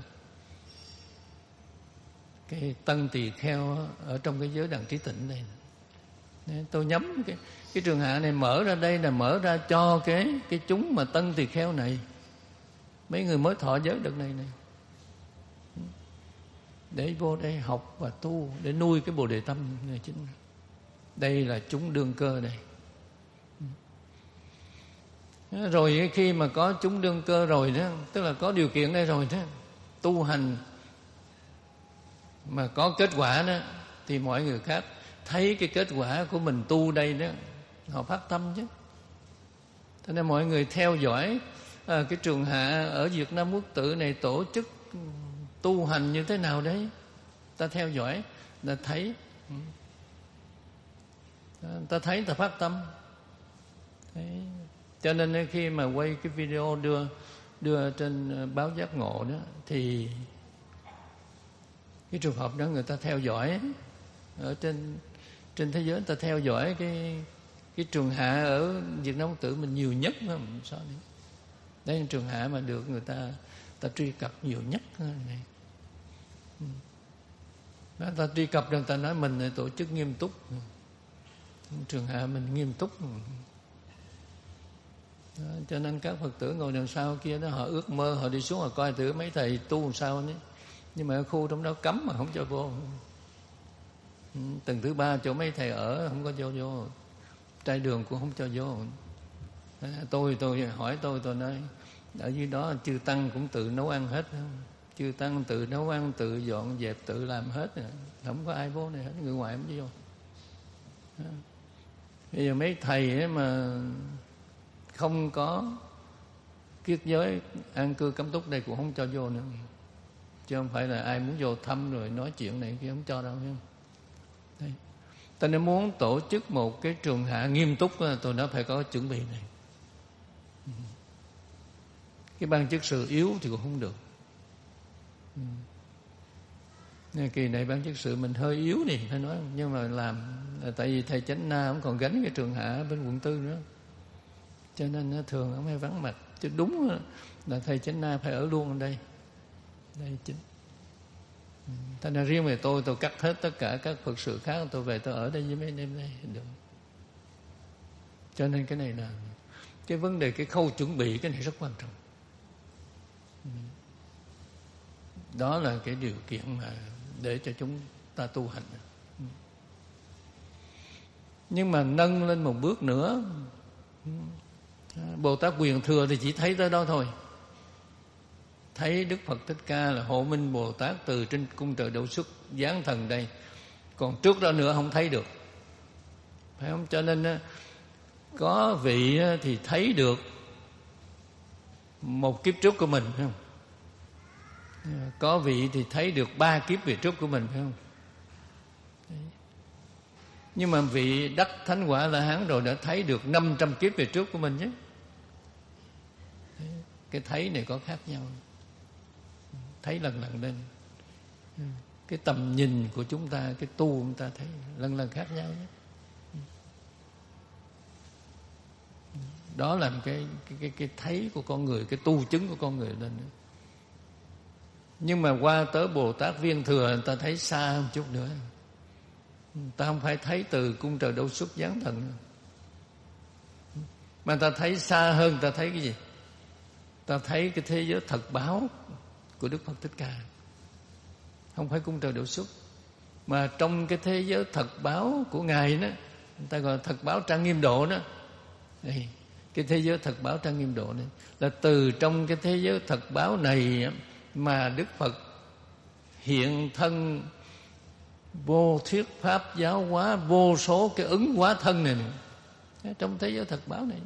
cái tân tỳ kheo ở trong cái giới đẳng trí tịnh đây. Nên tôi nhắm cái cái trường hạ này mở ra đây là mở ra cho cái cái chúng mà tân tỳ kheo này, mấy người mới thọ giới đợt này này, để vô đây học và tu để nuôi cái bồ đề tâm này chính. Đây là chúng đương cơ đây. Rồi khi mà có chúng đương cơ rồi đó, tức là có điều kiện đây rồi đó, tu hành mà có kết quả đó, thì mọi người khác thấy cái kết quả của mình tu đây đó, họ phát tâm chứ. Cho nên mọi người theo dõi à, cái trường hạ ở Việt Nam Quốc Tự này tổ chức tu hành như thế nào đấy, ta theo dõi, ta thấy, ta thấy, ta phát tâm. Đấy. Cho nên khi mà quay cái video đưa đưa trên báo Giác Ngộ đó, thì cái trường hợp đó người ta theo dõi ở trên trên thế giới, người ta theo dõi cái cái trường hạ ở Việt Nam Quốc Tự mình nhiều nhất mà sao đấy. Đấy là trường hạ mà được người ta ta truy cập nhiều nhất này. Đó, ta truy cập rồi ta nói mình là tổ chức nghiêm túc, trường hạ mình nghiêm túc. Đó, cho nên các Phật tử ngồi đằng sau kia đó, họ ước mơ họ đi xuống họ coi thử mấy thầy tu làm sao đấy. Nhưng mà ở khu trong đó cấm mà không cho vô. Tầng thứ ba chỗ mấy thầy ở không có cho vô, trai đường cũng không cho vô. Tôi tôi hỏi tôi tôi nói ở dưới đó chư tăng cũng tự nấu ăn hết, chư tăng tự nấu ăn, tự dọn dẹp, tự làm hết, không có ai vô này hết, người ngoài không cho vô. Bây giờ mấy thầy ấy mà không có kiết giới an cư cấm túc đây cũng không cho vô nữa, chứ không phải là ai muốn vô thăm rồi nói chuyện này kia không cho đâu, phải không? Đấy. Ta nên muốn tổ chức một cái trường hạ nghiêm túc, tôi nói phải có chuẩn bị này. Cái ban chức sự yếu thì cũng không được. Nên kỳ này ban chức sự mình hơi yếu đi phải nói, nhưng mà làm tại vì thầy Chánh Na cũng còn gánh cái trường hạ bên quận tư nữa, cho nên thường ông hay vắng mặt. Chứ đúng là thầy Chánh Na phải ở luôn ở đây, đây chính. Thế nên riêng về tôi tôi cắt hết tất cả các Phật sự khác, tôi về tôi ở đây với mấy anh em đây được. Cho nên cái này là cái vấn đề, cái khâu chuẩn bị cái này rất quan trọng. Đó là cái điều kiện mà để cho chúng ta tu hành. Nhưng mà nâng lên một bước nữa, Bồ Tát Quyền Thừa thì chỉ thấy tới đó thôi. Thấy Đức Phật Thích Ca là Hộ Minh Bồ Tát từ trên cung trời Đậu Xuất giáng thần đây, còn trước đó nữa không thấy được, phải không? Cho nên có vị thì thấy được một kiếp trước của mình, phải không? Có vị thì thấy được ba kiếp về trước của mình, phải không? Đấy. Nhưng mà vị đắc thánh quả La Hán rồi đã thấy được năm trăm kiếp về trước của mình chứ. Đấy. Cái thấy này có khác nhau, thấy lần lần lên. Cái tầm nhìn của chúng ta, cái tu chúng ta thấy lần lần khác nhau nhé. Đó là cái, cái, cái, cái thấy của con người, cái tu chứng của con người lên nữa. Nhưng mà qua tới Bồ Tát Viên Thừa, người ta thấy xa hơn chút nữa. Người ta không phải thấy từ cung trời Đậu Xuất giáng thần nữa, mà người ta thấy xa hơn. Người ta thấy cái gì? Ta thấy cái thế giới thật báo của Đức Phật Thích Ca. Không phải cung trời Đậu Xuất, mà trong cái thế giới thật báo của Ngài đó, người ta gọi là thật báo Trang Nghiêm Độ đó. Đây, cái thế giới thật báo Trang Nghiêm Độ này là từ trong cái thế giới thật báo này mà Đức Phật hiện thân vô thuyết pháp giáo hóa vô số cái ứng hóa thân này, này trong thế giới thật báo này.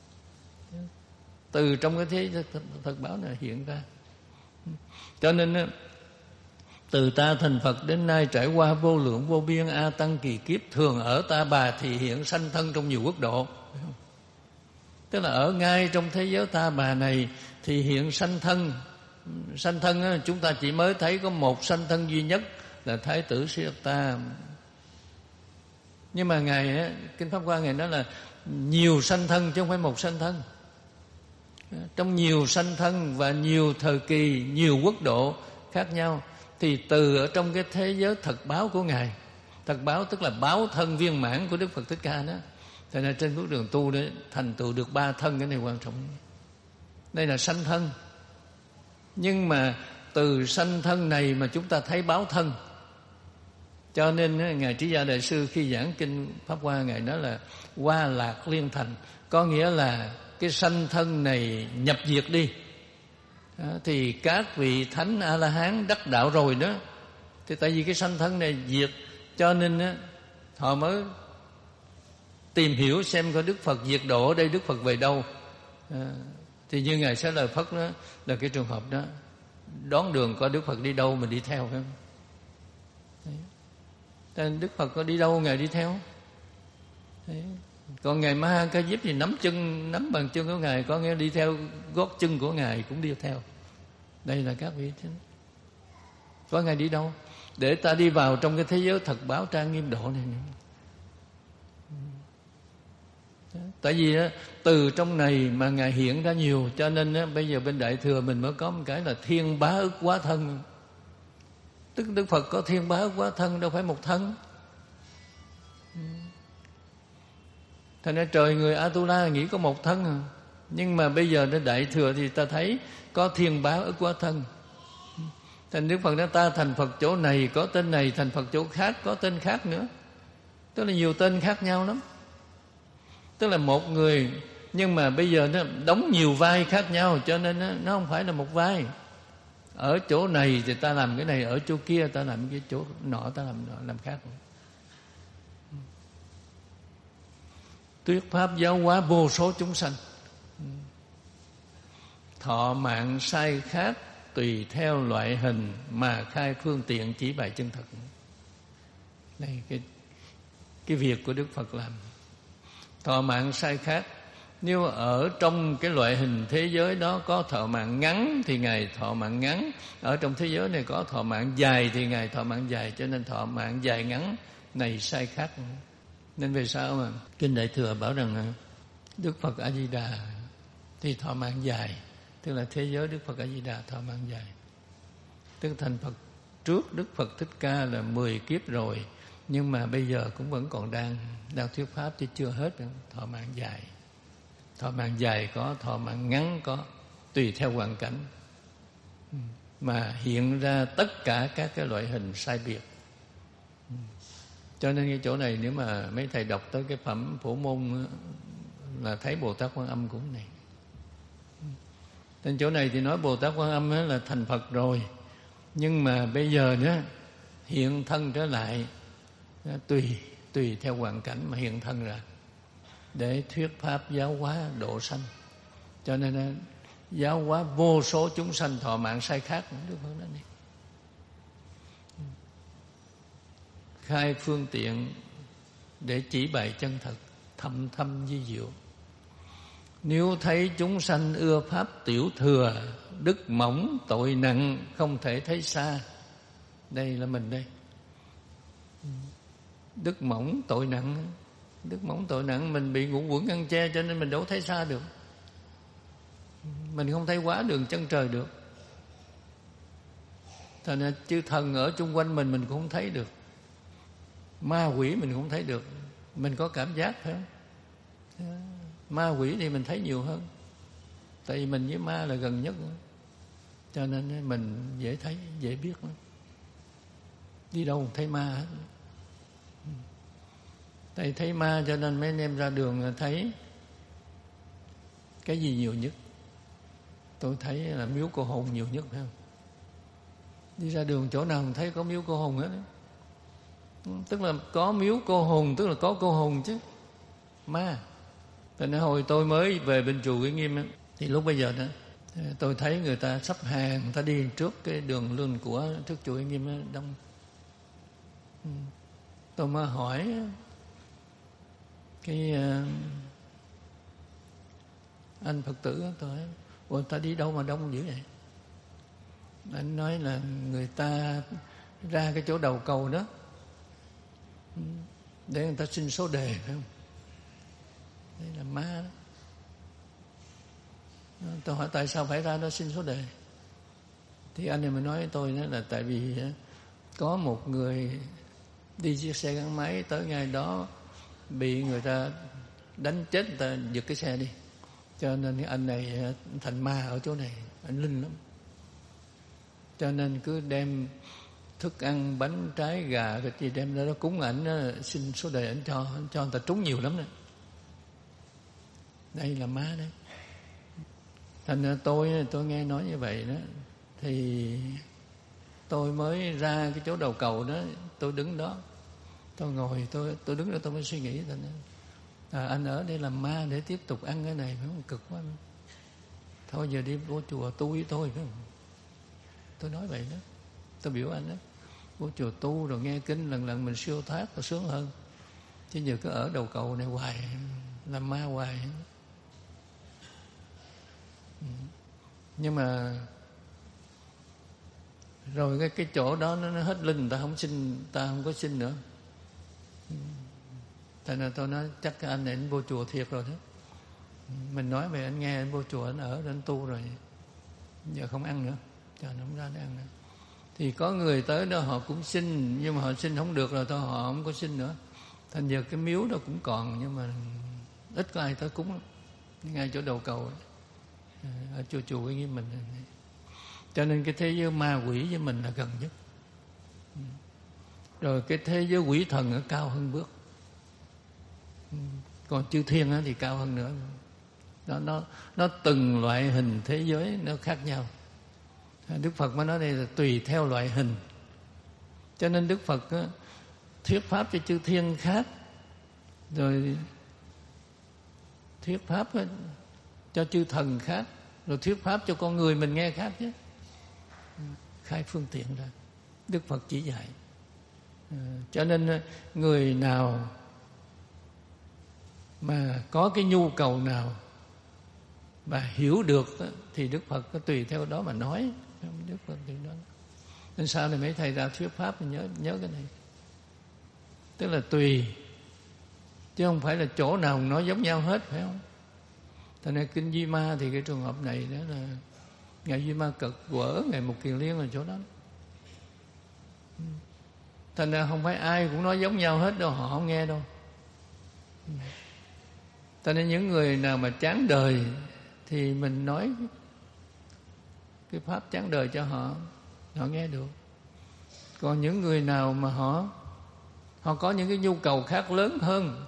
Từ trong cái thế giới thật, thật báo này hiện ra. Cho nên từ ta thành Phật đến nay trải qua vô lượng vô biên a tăng kỳ kiếp, thường ở Ta Bà thì hiện sanh thân trong nhiều quốc độ. Tức là ở ngay trong thế giới Ta Bà này thì hiện sanh thân. Sanh thân á, chúng ta chỉ mới thấy có một sanh thân duy nhất là Thái tử Siddhartha Nhưng mà Ngài, Kinh Pháp Hoa Ngài nói là nhiều sanh thân chứ không phải một sanh thân. Trong nhiều sanh thân và nhiều thời kỳ, nhiều quốc độ khác nhau, thì từ ở trong cái thế giới thật báo của Ngài, thật báo tức là báo thân viên mãn của Đức Phật Thích Ca đó, cho nên trên bước đường tu để thành tựu được ba thân, cái này quan trọng. Đây là sanh thân. Nhưng mà từ sanh thân này mà chúng ta thấy báo thân. Cho nên Ngài Trí Gia Đại Sư khi giảng Kinh Pháp Hoa, Ngài nói là hoa lạc liên thành. Có nghĩa là cái sanh thân này nhập diệt đi, đó, thì các vị Thánh A-la-hán đắc đạo rồi đó, thì tại vì cái sanh thân này diệt, cho nên đó, họ mới tìm hiểu xem có Đức Phật diệt độ ở đây, Đức Phật về đâu. À, thì như Ngài Xá Lợi Phất đó là cái trường hợp đó, đón đường có Đức Phật đi đâu mình đi theo, phải không? Đấy. Nên Đức Phật có đi đâu Ngài đi theo. Đấy. Còn Ngài Ma Ha Ca Diếp thì nắm chân, nắm bàn chân của Ngài, có nghĩa đi theo gót chân của Ngài cũng đi theo. Đây là các vị thánh. Có Ngài đi đâu? Để ta đi vào trong cái thế giới thật báo trang nghiêm độ này nữa. Tại vì đó, từ trong này mà Ngài hiện ra nhiều, cho nên đó, bây giờ bên Đại Thừa mình mới có một cái là thiên bá ức quá thân. Tức Đức Phật có thiên bá ức quá thân, đâu phải một thân. Thành ra trời người Atula nghĩ có một thân à. Nhưng mà bây giờ đến Đại Thừa thì ta thấy có thiên bá ức quá thân. Thành Đức Phật nói ta thành Phật chỗ này có tên này, thành Phật chỗ khác có tên khác nữa. Tức là nhiều tên khác nhau lắm. Tức là một người, nhưng mà bây giờ nó đóng nhiều vai khác nhau, cho nên nó, nó không phải là một vai. Ở chỗ này thì ta làm cái này, ở chỗ kia ta làm cái chỗ nọ, ta làm làm khác. Thuyết pháp giáo hóa vô số chúng sanh, thọ mạng sai khác tùy theo loại hình mà khai phương tiện chỉ bày chân thật. Đây cái cái việc của Đức Phật làm. Thọ mạng sai khác, nếu ở trong cái loại hình thế giới đó có thọ mạng ngắn thì Ngài thọ mạng ngắn, ở trong thế giới này có thọ mạng dài thì Ngài thọ mạng dài, cho nên thọ mạng dài ngắn này sai khác. Nên về sau mà Kinh Đại Thừa bảo rằng Đức Phật A Di Đà thì thọ mạng dài, tức là thế giới Đức Phật A Di Đà thọ mạng dài, tức thành Phật trước Đức Phật Thích Ca là mười kiếp rồi, nhưng mà bây giờ cũng vẫn còn đang đang thuyết pháp chứ chưa hết nữa. Thọ mạng dài, thọ mạng dài có, thọ mạng ngắn có, tùy theo hoàn cảnh mà hiện ra tất cả các cái loại hình sai biệt. Cho nên cái chỗ này nếu mà mấy thầy đọc tới cái phẩm Phổ Môn là thấy Bồ Tát Quan Âm cũng này. Trên chỗ này thì nói Bồ Tát Quan Âm là thành Phật rồi, nhưng mà bây giờ nữa hiện thân trở lại, tùy tùy theo hoàn cảnh mà hiện thân ra để thuyết pháp giáo hóa độ sanh. Cho nên giáo hóa vô số chúng sanh thọ mạng sai khác cũng được hơn đó này. Khai phương tiện để chỉ bày chân thật, thâm thâm di diệu. Nếu thấy chúng sanh ưa pháp tiểu thừa, đức mỏng tội nặng, không thể thấy xa. Đây là mình đây. Đức mỏng tội nặng, đức mỏng tội nặng, mình bị ngũ quẩn ngăn che, cho nên mình đâu thấy xa được. Mình không thấy quá đường chân trời được. Thành ra chư thần ở chung quanh mình mình cũng không thấy được, ma quỷ mình cũng thấy được. Mình có cảm giác phải không? Ma quỷ thì mình thấy nhiều hơn, tại vì mình với ma là gần nhất nữa. Cho nên mình dễ thấy, dễ biết lắm. Đi đâu cũng thấy ma hết. Tại thấy ma cho nên mấy anh em ra đường thấy cái gì nhiều nhất? Tôi thấy là miếu cô hồn nhiều nhất, phải không? Đi ra đường chỗ nào cũng thấy có miếu cô hồn hết đó. Tức là có miếu cô hồn, tức là có cô hồn chứ. Ma. Tại nên hồi tôi mới về bên chùa Uy Nghiêm ấy, thì lúc bây giờ đó tôi thấy người ta sắp hàng, người ta đi trước cái đường lưng của trước chùa Uy Nghiêm ấy, đông. Tôi mới hỏi cái uh, anh Phật tử đó, tôi hỏi, ủa ta đi đâu mà đông dữ vậy? Anh nói là người ta ra cái chỗ đầu cầu đó, để người ta xin số đề, phải không? Đây là ma đó. Tôi hỏi tại sao phải ra đó xin số đề, thì anh này mới nói với tôi đó là tại vì có một người đi chiếc xe gắn máy tới ngay đó bị người ta đánh chết, người ta giật cái xe đi, cho nên anh này thành ma ở chỗ này, anh linh lắm. Cho nên cứ đem thức ăn, bánh, trái, gà, cái gì đem ra đó cúng ảnh, xin số đề ảnh cho, ảnh cho người ta trúng nhiều lắm đó. Đây là ma đấy. Thành ra tôi tôi nghe nói như vậy đó, thì tôi mới ra cái chỗ đầu cầu đó, tôi đứng đó, tôi ngồi, tôi tôi đứng đó tôi mới suy nghĩ, thành à, anh ở đây làm ma để tiếp tục ăn cái này phải không? Cực quá. Thôi giờ đi vô chùa tu với tôi, phải không? Tôi nói vậy đó, tôi biểu anh đó, vô chùa tu rồi nghe kinh lần lần mình siêu thoát và sướng hơn, chứ giờ cứ ở đầu cầu này hoài làm ma hoài. Nhưng mà rồi cái cái chỗ đó nó, nó hết linh, người ta không xin, ta không có xin nữa. Thành ra tôi nói chắc cái anh này anh vô chùa thiệt rồi đó. Mình nói về anh nghe, anh vô chùa anh ở anh tu rồi, giờ không ăn nữa, cho nó không ra để ăn nữa. Thì có người tới đó họ cũng xin, nhưng mà họ xin không được rồi thôi, họ không có xin nữa. Thành giờ cái miếu đó cũng còn, nhưng mà ít có ai tới cúng lắm, ngay chỗ đầu cầu ấy, ở chùa chùa với mình. Cho nên cái thế giới ma quỷ với mình là gần nhất. Rồi cái thế giới quỷ thần ở cao hơn bước, còn chư thiên thì cao hơn nữa. Nó, nó, nó từng loại hình thế giới nó khác nhau. Đức Phật mới nói đây là tùy theo loại hình. Cho nên Đức Phật thuyết pháp cho chư thiên khác, rồi thuyết pháp cho chư thần khác, rồi thuyết pháp cho con người mình nghe khác chứ. Khai phương tiện ra, Đức Phật chỉ dạy. Cho nên người nào mà có cái nhu cầu nào và hiểu được thì Đức Phật có tùy theo đó mà nói. Đức Phật tùy đó. Nên sau này mấy thầy ra thuyết pháp mình nhớ nhớ cái này. Tức là tùy, chứ không phải là chỗ nào nói giống nhau hết, phải không? Thành ra kinh Di Ma thì cái trường hợp này đó là Ngài Di Ma Cực quở Ngài Mục Kiền Liên là chỗ đó. Thành ra không phải ai cũng nói giống nhau hết đâu, họ không nghe đâu. Thành ra những người nào mà chán đời thì mình nói cái pháp chán đời cho họ, họ nghe được. Còn những người nào mà họ họ có những cái nhu cầu khác lớn hơn,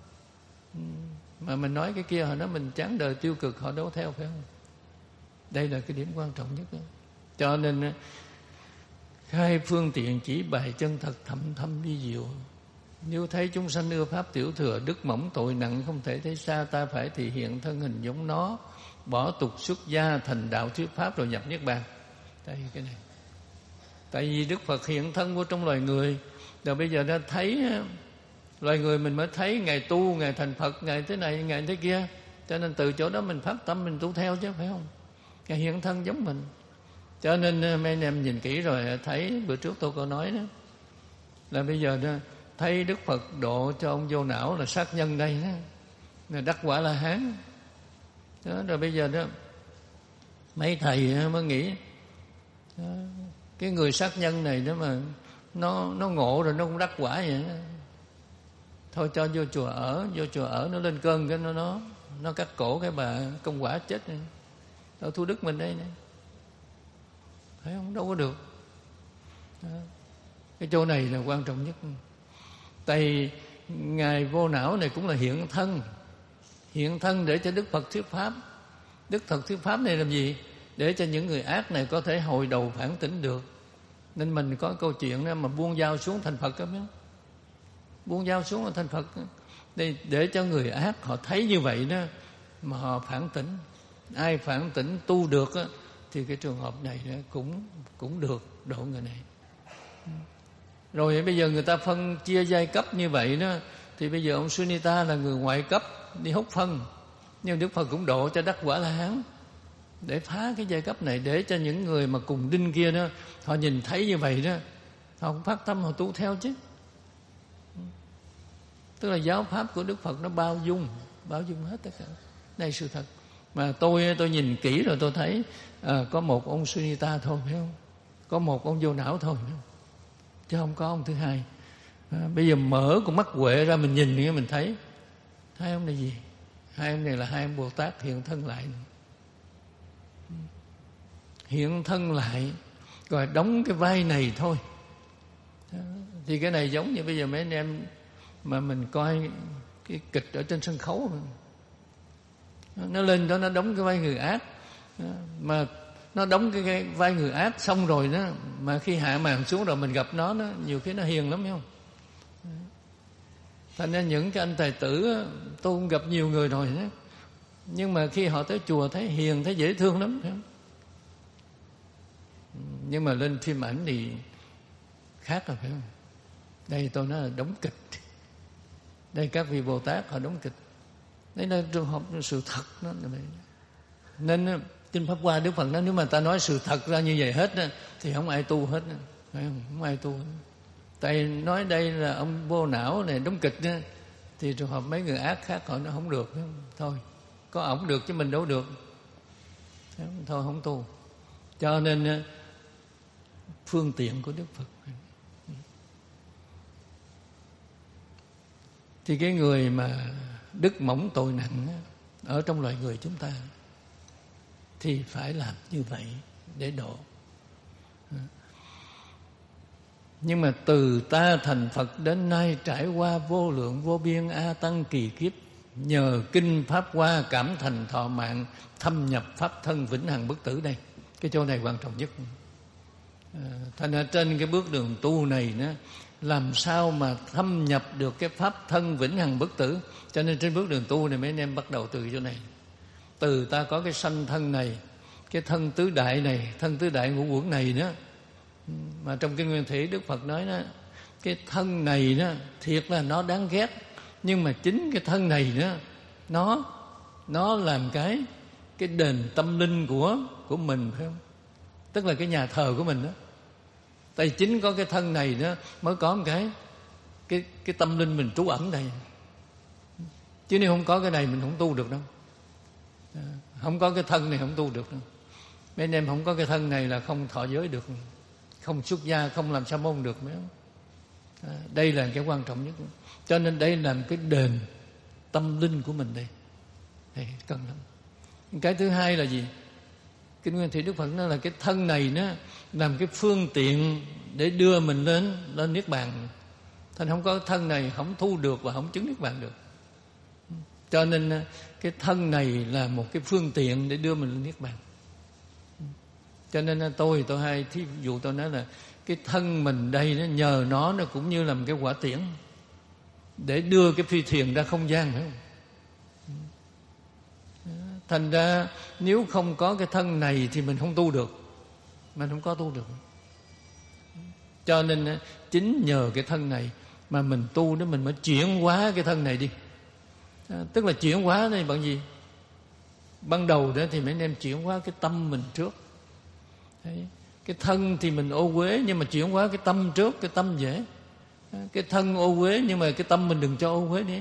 mà mình nói cái kia họ nói mình chán đời tiêu cực, họ đâu theo, phải không? Đây là cái điểm quan trọng nhất đó. Cho nên khai phương tiện chỉ bài chân thật thâm thâm vi diệu. Nếu thấy chúng sanh ưa pháp tiểu thừa, đức mỏng tội nặng không thể thấy xa, ta phải thị hiện thân hình giống nó, bỏ tục xuất gia thành đạo thuyết pháp rồi nhập niết bàn. Đây cái này. Tại vì Đức Phật hiện thân vô trong loài người, rồi bây giờ đã thấy loài người mình mới thấy Ngài tu, Ngài thành Phật, Ngài thế này, Ngài thế kia. Cho nên từ chỗ đó mình phát tâm mình tu theo chứ, phải không? Ngài hiện thân giống mình. Cho nên mấy anh em nhìn kỹ rồi thấy, bữa trước tôi có nói đó, là bây giờ đó, thấy Đức Phật độ cho ông vô não là sát nhân đây đó, là đắc quả La Hán đó. Rồi bây giờ đó mấy thầy mới nghĩ đó, cái người sát nhân này đó mà nó nó ngộ rồi nó cũng đắc quả vậy đó. Thôi cho vô chùa ở, vô chùa ở nó lên cơn cái nó nó nó cắt cổ cái bà công quả chết này. Ở Thu Đức mình đây này, thấy không? Đâu có được đó. Cái chỗ này là quan trọng nhất. Tại Ngài vô não này cũng là hiện thân, hiện thân để cho Đức Phật thuyết pháp. Đức Phật thuyết pháp này làm gì? Để cho những người ác này có thể hồi đầu phản tỉnh được. Nên mình có câu chuyện đó mà buông dao xuống thành Phật đó, biết không? Buông dao xuống là thành Phật để, để cho người ác họ thấy như vậy đó mà họ phản tỉnh. Ai phản tỉnh tu được đó, thì cái trường hợp này cũng cũng được độ người này. Rồi bây giờ người ta phân chia giai cấp như vậy đó, thì bây giờ ông Sunita là người ngoại cấp đi hút phân, nhưng Đức Phật cũng độ cho đắc quả La Hán để phá cái giai cấp này, để cho những người mà cùng đinh kia đó họ nhìn thấy như vậy đó, họ cũng phát tâm họ tu theo chứ. Tức là giáo pháp của Đức Phật nó bao dung, bao dung hết tất cả. Đây sự thật. Mà tôi tôi nhìn kỹ rồi tôi thấy à, có một ông Sunita thôi, phải không? Có một ông vô não thôi, phải không? Chứ không có ông thứ hai. À, bây giờ mở con mắt huệ ra mình nhìn thì mình thấy hai ông này gì? Hai ông này là hai ông Bồ Tát hiện thân lại. Hiện thân lại rồi đóng cái vai này thôi. Thì cái này giống như bây giờ mấy anh em mà mình coi cái kịch ở trên sân khấu, nó lên đó nó đóng cái vai người ác, mà nó đóng cái, cái vai người ác xong rồi đó, mà khi hạ màn xuống rồi mình gặp nó, nó nhiều khi nó hiền lắm, phải không? Thành ra những cái anh tài tử tôi cũng gặp nhiều người rồi đó, nhưng mà khi họ tới chùa thấy hiền, thấy dễ thương lắm, phải không? Nhưng mà lên phim ảnh thì khác rồi, phải không? Đây tôi nói là đóng kịch. Đây các vị Bồ Tát họ đóng kịch. Đây là trường hợp sự thật đó. Nên Kinh Pháp Hoa Đức Phật nói nếu mà ta nói sự thật ra như vậy hết thì không ai tu hết, phải không? Không ai tu hết. Tại nói đây là ông vô não này đóng kịch đó, thì trường hợp mấy người ác khác họ nó không được, phải không? Thôi có ổng được chứ mình đâu được, thôi không tu. Cho nên phương tiện của Đức Phật. Thì cái người mà đức mỏng tội nặng ở trong loài người chúng ta thì phải làm như vậy để độ. Nhưng mà từ ta thành Phật đến nay trải qua vô lượng vô biên a tăng kỳ kiếp, nhờ kinh Pháp Hoa cảm thành thọ mạng, thâm nhập pháp thân vĩnh hằng bất tử. Đây, cái chỗ này quan trọng nhất. À, thành ra trên cái bước đường tu này đó, làm sao mà thâm nhập được cái pháp thân vĩnh hằng bất tử. Cho nên trên bước đường tu này mấy anh em bắt đầu từ chỗ này. Từ ta có cái sanh thân này, cái thân tứ đại này, thân tứ đại ngũ uẩn này đó. Mà trong cái Nguyên Thủy Đức Phật nói đó, cái thân này đó thiệt là nó đáng ghét, nhưng mà chính cái thân này đó nó nó làm cái cái đền tâm linh của của mình, phải không? Tức là cái nhà thờ của mình đó. Tại chính có cái thân này đó mới có một cái cái cái tâm linh mình trú ẩn đây. Chứ nếu không có cái này mình không tu được đâu. Không có cái thân này không tu được đâu. Mấy anh em không có cái thân này là không thọ giới được, không xuất gia, không làm sa môn được, phải không? À, đây là cái quan trọng nhất. Cho nên đây là cái đền tâm linh của mình đây. Đây cần lắm. Cái thứ hai là gì? Kinh Nguyên Thủy Đức Phật nói là cái thân này nó làm cái phương tiện để đưa mình lên lên niết bàn. Thành không có thân này không thu được và không chứng niết bàn được. Cho nên cái thân này là một cái phương tiện để đưa mình lên niết bàn. Cho nên tôi tôi hay thí dụ tôi nói là cái thân mình đây nó nhờ nó nó cũng như là một cái quả tiễn để đưa cái phi thuyền ra không gian, phải không? Thành ra nếu không có cái thân này thì mình không tu được, mình không có tu được. Cho nên chính nhờ cái thân này mà mình tu để mình mới chuyển hóa cái thân này đi. À, tức là chuyển hóa này bằng gì? Ban đầu đó thì mấy anh em chuyển hóa cái tâm mình trước. Đấy. Cái thân thì mình ô uế, nhưng mà chuyển hóa cái tâm trước, cái tâm dễ. Cái thân ô uế nhưng mà cái tâm mình đừng cho ô uế đi.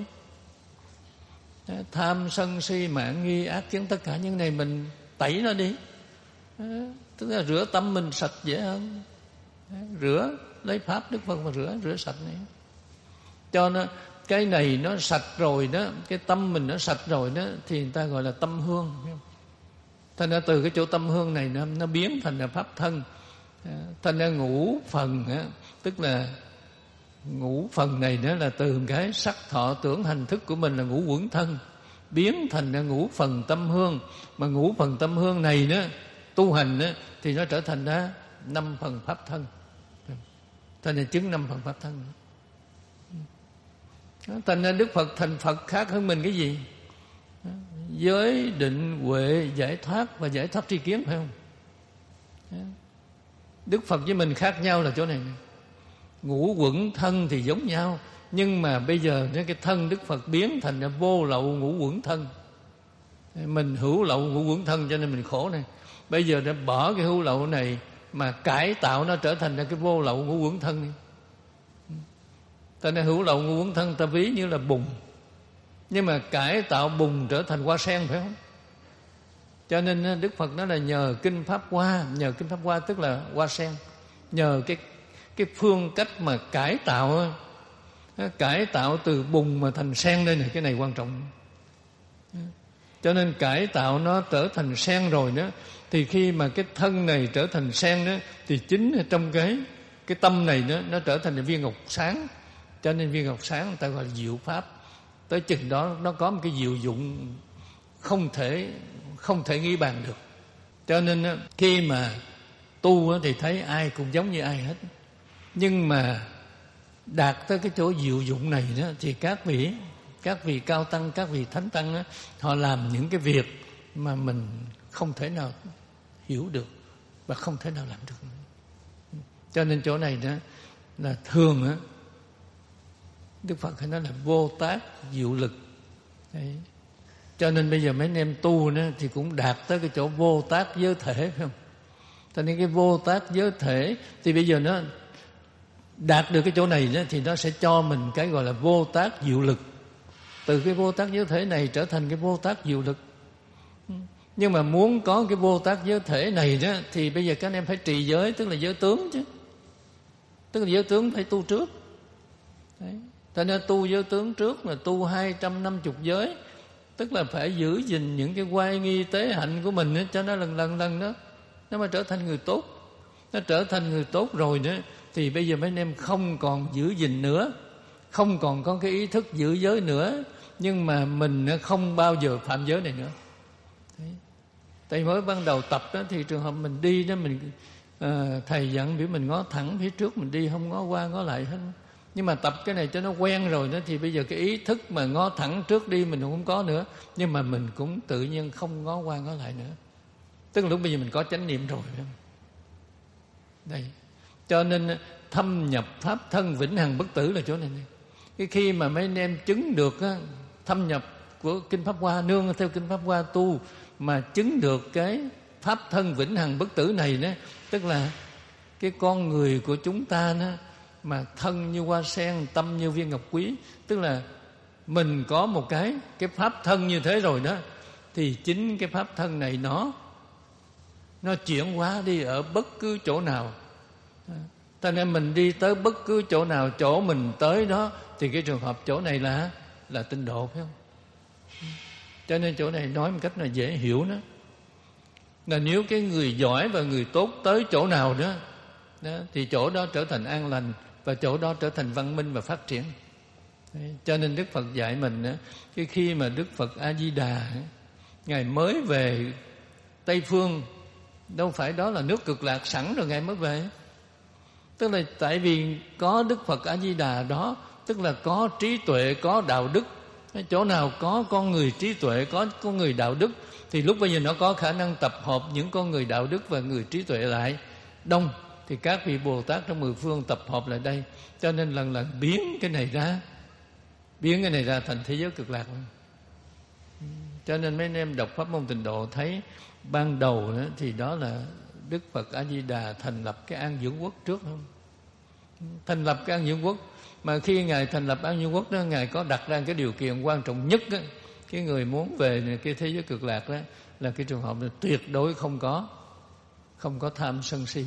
Tham sân si mạn nghi ác kiến, tất cả những này mình tẩy nó đi. Tức là rửa tâm mình sạch dễ hơn. Rửa lấy pháp Đức Phật mà rửa rửa sạch này. Cho nó cái này nó sạch rồi đó, cái tâm mình nó sạch rồi đó, thì người ta gọi là tâm hương. Thành ra từ cái chỗ tâm hương này nó, nó biến thành là pháp thân. Thành ra ngũ phần á, tức là ngũ phần này đó là từ cái sắc thọ tưởng hành thức của mình là ngũ uẩn thân, biến thành ra ngũ phần tâm hương. Mà ngũ phần tâm hương này đó tu hành đó, thì nó trở thành ra năm phần pháp thân. Thành ra chứng năm phần pháp thân. Thành ra Đức Phật thành Phật khác hơn mình cái gì? Giới định huệ giải thoát và giải thoát tri kiến, phải không? Đức Phật với mình khác nhau là chỗ này. Ngũ uẩn thân thì giống nhau, nhưng mà bây giờ cái thân Đức Phật biến thành ra vô lậu ngũ uẩn thân. Mình hữu lậu ngũ uẩn thân cho nên mình khổ này. Bây giờ đã bỏ cái hữu lậu này mà cải tạo nó trở thành ra cái vô lậu ngũ uẩn thân này. Ta nên hữu lậu ngu uẩn thân, ta ví như là bùn, nhưng mà cải tạo bùn trở thành hoa sen, phải không? Cho nên Đức Phật nói là nhờ kinh Pháp Hoa, nhờ kinh Pháp Hoa tức là hoa sen, nhờ cái cái phương cách mà cải tạo, cải tạo từ bùn mà thành sen đây này, cái này quan trọng. Cho nên cải tạo nó trở thành sen rồi đó, thì khi mà cái thân này trở thành sen đó, thì chính trong cái cái tâm này đó, nó trở thành viên ngọc sáng. Cho nên viên ngọc sáng người ta gọi là diệu pháp. Tới chừng đó nó có một cái diệu dụng không thể không thể nghĩ bàn được. Cho nên khi mà tu thì thấy ai cũng giống như ai hết, nhưng mà đạt tới cái chỗ diệu dụng này đó, thì các vị các vị cao tăng, các vị thánh tăng đó, họ làm những cái việc mà mình không thể nào hiểu được và không thể nào làm được. Cho nên chỗ này đó là thường đó, Đức Phật hay nói là vô tác diệu lực. Đấy. Cho nên bây giờ mấy anh em tu đó, thì cũng đạt tới cái chỗ vô tác giới thể, phải không? Cho nên cái vô tác giới thể thì bây giờ nó đạt được cái chỗ này đó, thì nó sẽ cho mình cái gọi là vô tác diệu lực. Từ cái vô tác giới thể này trở thành cái vô tác diệu lực. Nhưng mà muốn có cái vô tác giới thể này đó, thì bây giờ các anh em phải trì giới, tức là giới tướng chứ. Tức là giới tướng phải tu trước. Đấy. Cho nên tu giới tướng trước là tu hai trăm năm mươi giới. Tức là phải giữ gìn những cái oai nghi tế hạnh của mình ấy, cho nó lần lần lần đó nó mới trở thành người tốt. Nó trở thành người tốt rồi đó, thì bây giờ mấy anh em không còn giữ gìn nữa, không còn có cái ý thức giữ giới nữa, nhưng mà mình không bao giờ phạm giới này nữa. Đấy. Tại mới ban đầu tập đó, thì trường hợp mình đi đó, mình à, thầy dặn biểu mình ngó thẳng phía trước, mình đi không ngó qua ngó lại hết. Nhưng mà tập cái này cho nó quen rồi đó, thì bây giờ cái ý thức mà ngó thẳng trước đi mình không có nữa, nhưng mà mình cũng tự nhiên không ngó qua ngó lại nữa. Tức là lúc bây giờ mình có chánh niệm rồi. Đây. Cho nên thâm nhập pháp thân vĩnh hằng bất tử là chỗ này. Cái khi mà mấy anh em chứng được á, thâm nhập của kinh Pháp Hoa, nương theo kinh Pháp Hoa tu mà chứng được cái pháp thân vĩnh hằng bất tử này đó, tức là cái con người của chúng ta đó, mà thân như hoa sen, tâm như viên ngọc quý, tức là mình có một cái cái pháp thân như thế rồi đó, thì chính cái pháp thân này nó nó chuyển hóa đi ở bất cứ chỗ nào. Cho nên mình đi tới bất cứ chỗ nào, chỗ mình tới đó, thì cái trường hợp chỗ này là là tịnh độ, phải không? Cho nên chỗ này nói một cách là dễ hiểu đó, là nếu cái người giỏi và người tốt tới chỗ nào đó, đó thì chỗ đó trở thành an lành, và chỗ đó trở thành văn minh và phát triển. Đấy. Cho nên Đức Phật dạy mình đó, cái khi mà Đức Phật A Di Đà Ngài mới về Tây Phương, đâu phải đó là nước Cực Lạc sẵn rồi Ngài mới về. Tức là tại vì có Đức Phật A Di Đà đó, tức là có trí tuệ, có đạo đức. Chỗ nào có con người trí tuệ, có con người đạo đức, thì lúc bây giờ nó có khả năng tập hợp những con người đạo đức và người trí tuệ lại đông, thì các vị Bồ Tát trong mười phương tập hợp lại đây. Cho nên lần lần biến cái này ra, biến cái này ra thành thế giới Cực Lạc. Cho nên mấy anh em đọc pháp môn Tịnh Độ thấy ban đầu đó, thì đó là Đức Phật A Di Đà thành lập cái An Dưỡng Quốc trước không? Thành lập cái An Dưỡng Quốc, mà khi Ngài thành lập An Dưỡng Quốc đó, Ngài có đặt ra cái điều kiện quan trọng nhất đó, cái người muốn về cái thế giới Cực Lạc đó, là cái trường hợp là tuyệt đối không có không có tham sân si.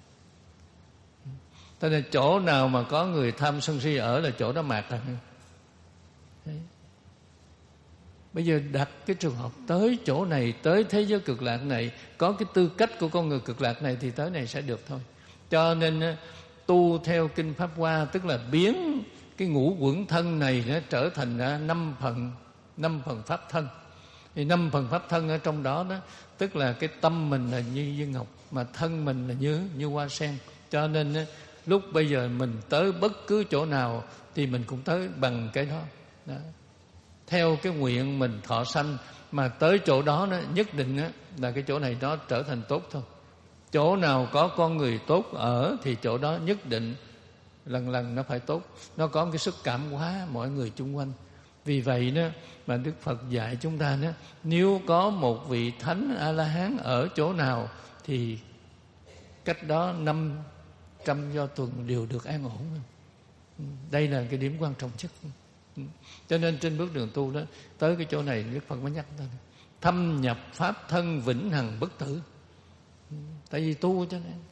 Cho nên chỗ nào mà có người tham sân si ở là chỗ đó mạt rồi. Đấy. Bây giờ đặt cái trường hợp tới chỗ này, tới thế giới Cực Lạc này, có cái tư cách của con người Cực Lạc này, thì tới này sẽ được thôi. Cho nên tu theo kinh Pháp Hoa, tức là biến cái ngũ uẩn thân này nó trở thành năm phần năm phần pháp thân. Thì năm phần pháp thân ở trong đó đó, tức là cái tâm mình là như viên ngọc, mà thân mình là như như hoa sen. Cho nên lúc bây giờ mình tới bất cứ chỗ nào thì mình cũng tới bằng cái đó. Đó. Theo cái nguyện mình thọ sanh, mà tới chỗ đó, đó nhất định đó, là cái chỗ này nó trở thành tốt thôi. Chỗ nào có con người tốt ở thì chỗ đó nhất định lần lần nó phải tốt. Nó có một cái sức cảm hóa mọi người chung quanh. Vì vậy đó mà Đức Phật dạy chúng ta đó, nếu có một vị thánh A-la-hán ở chỗ nào thì cách đó năm trăm do tuần đều được an ổn. Đây là cái điểm quan trọng nhất. Cho nên trên bước đường tu đó, tới cái chỗ này Đức Phật mới nhắc ta thâm nhập pháp thân vĩnh hằng bất tử. Tại vì tu cho nên.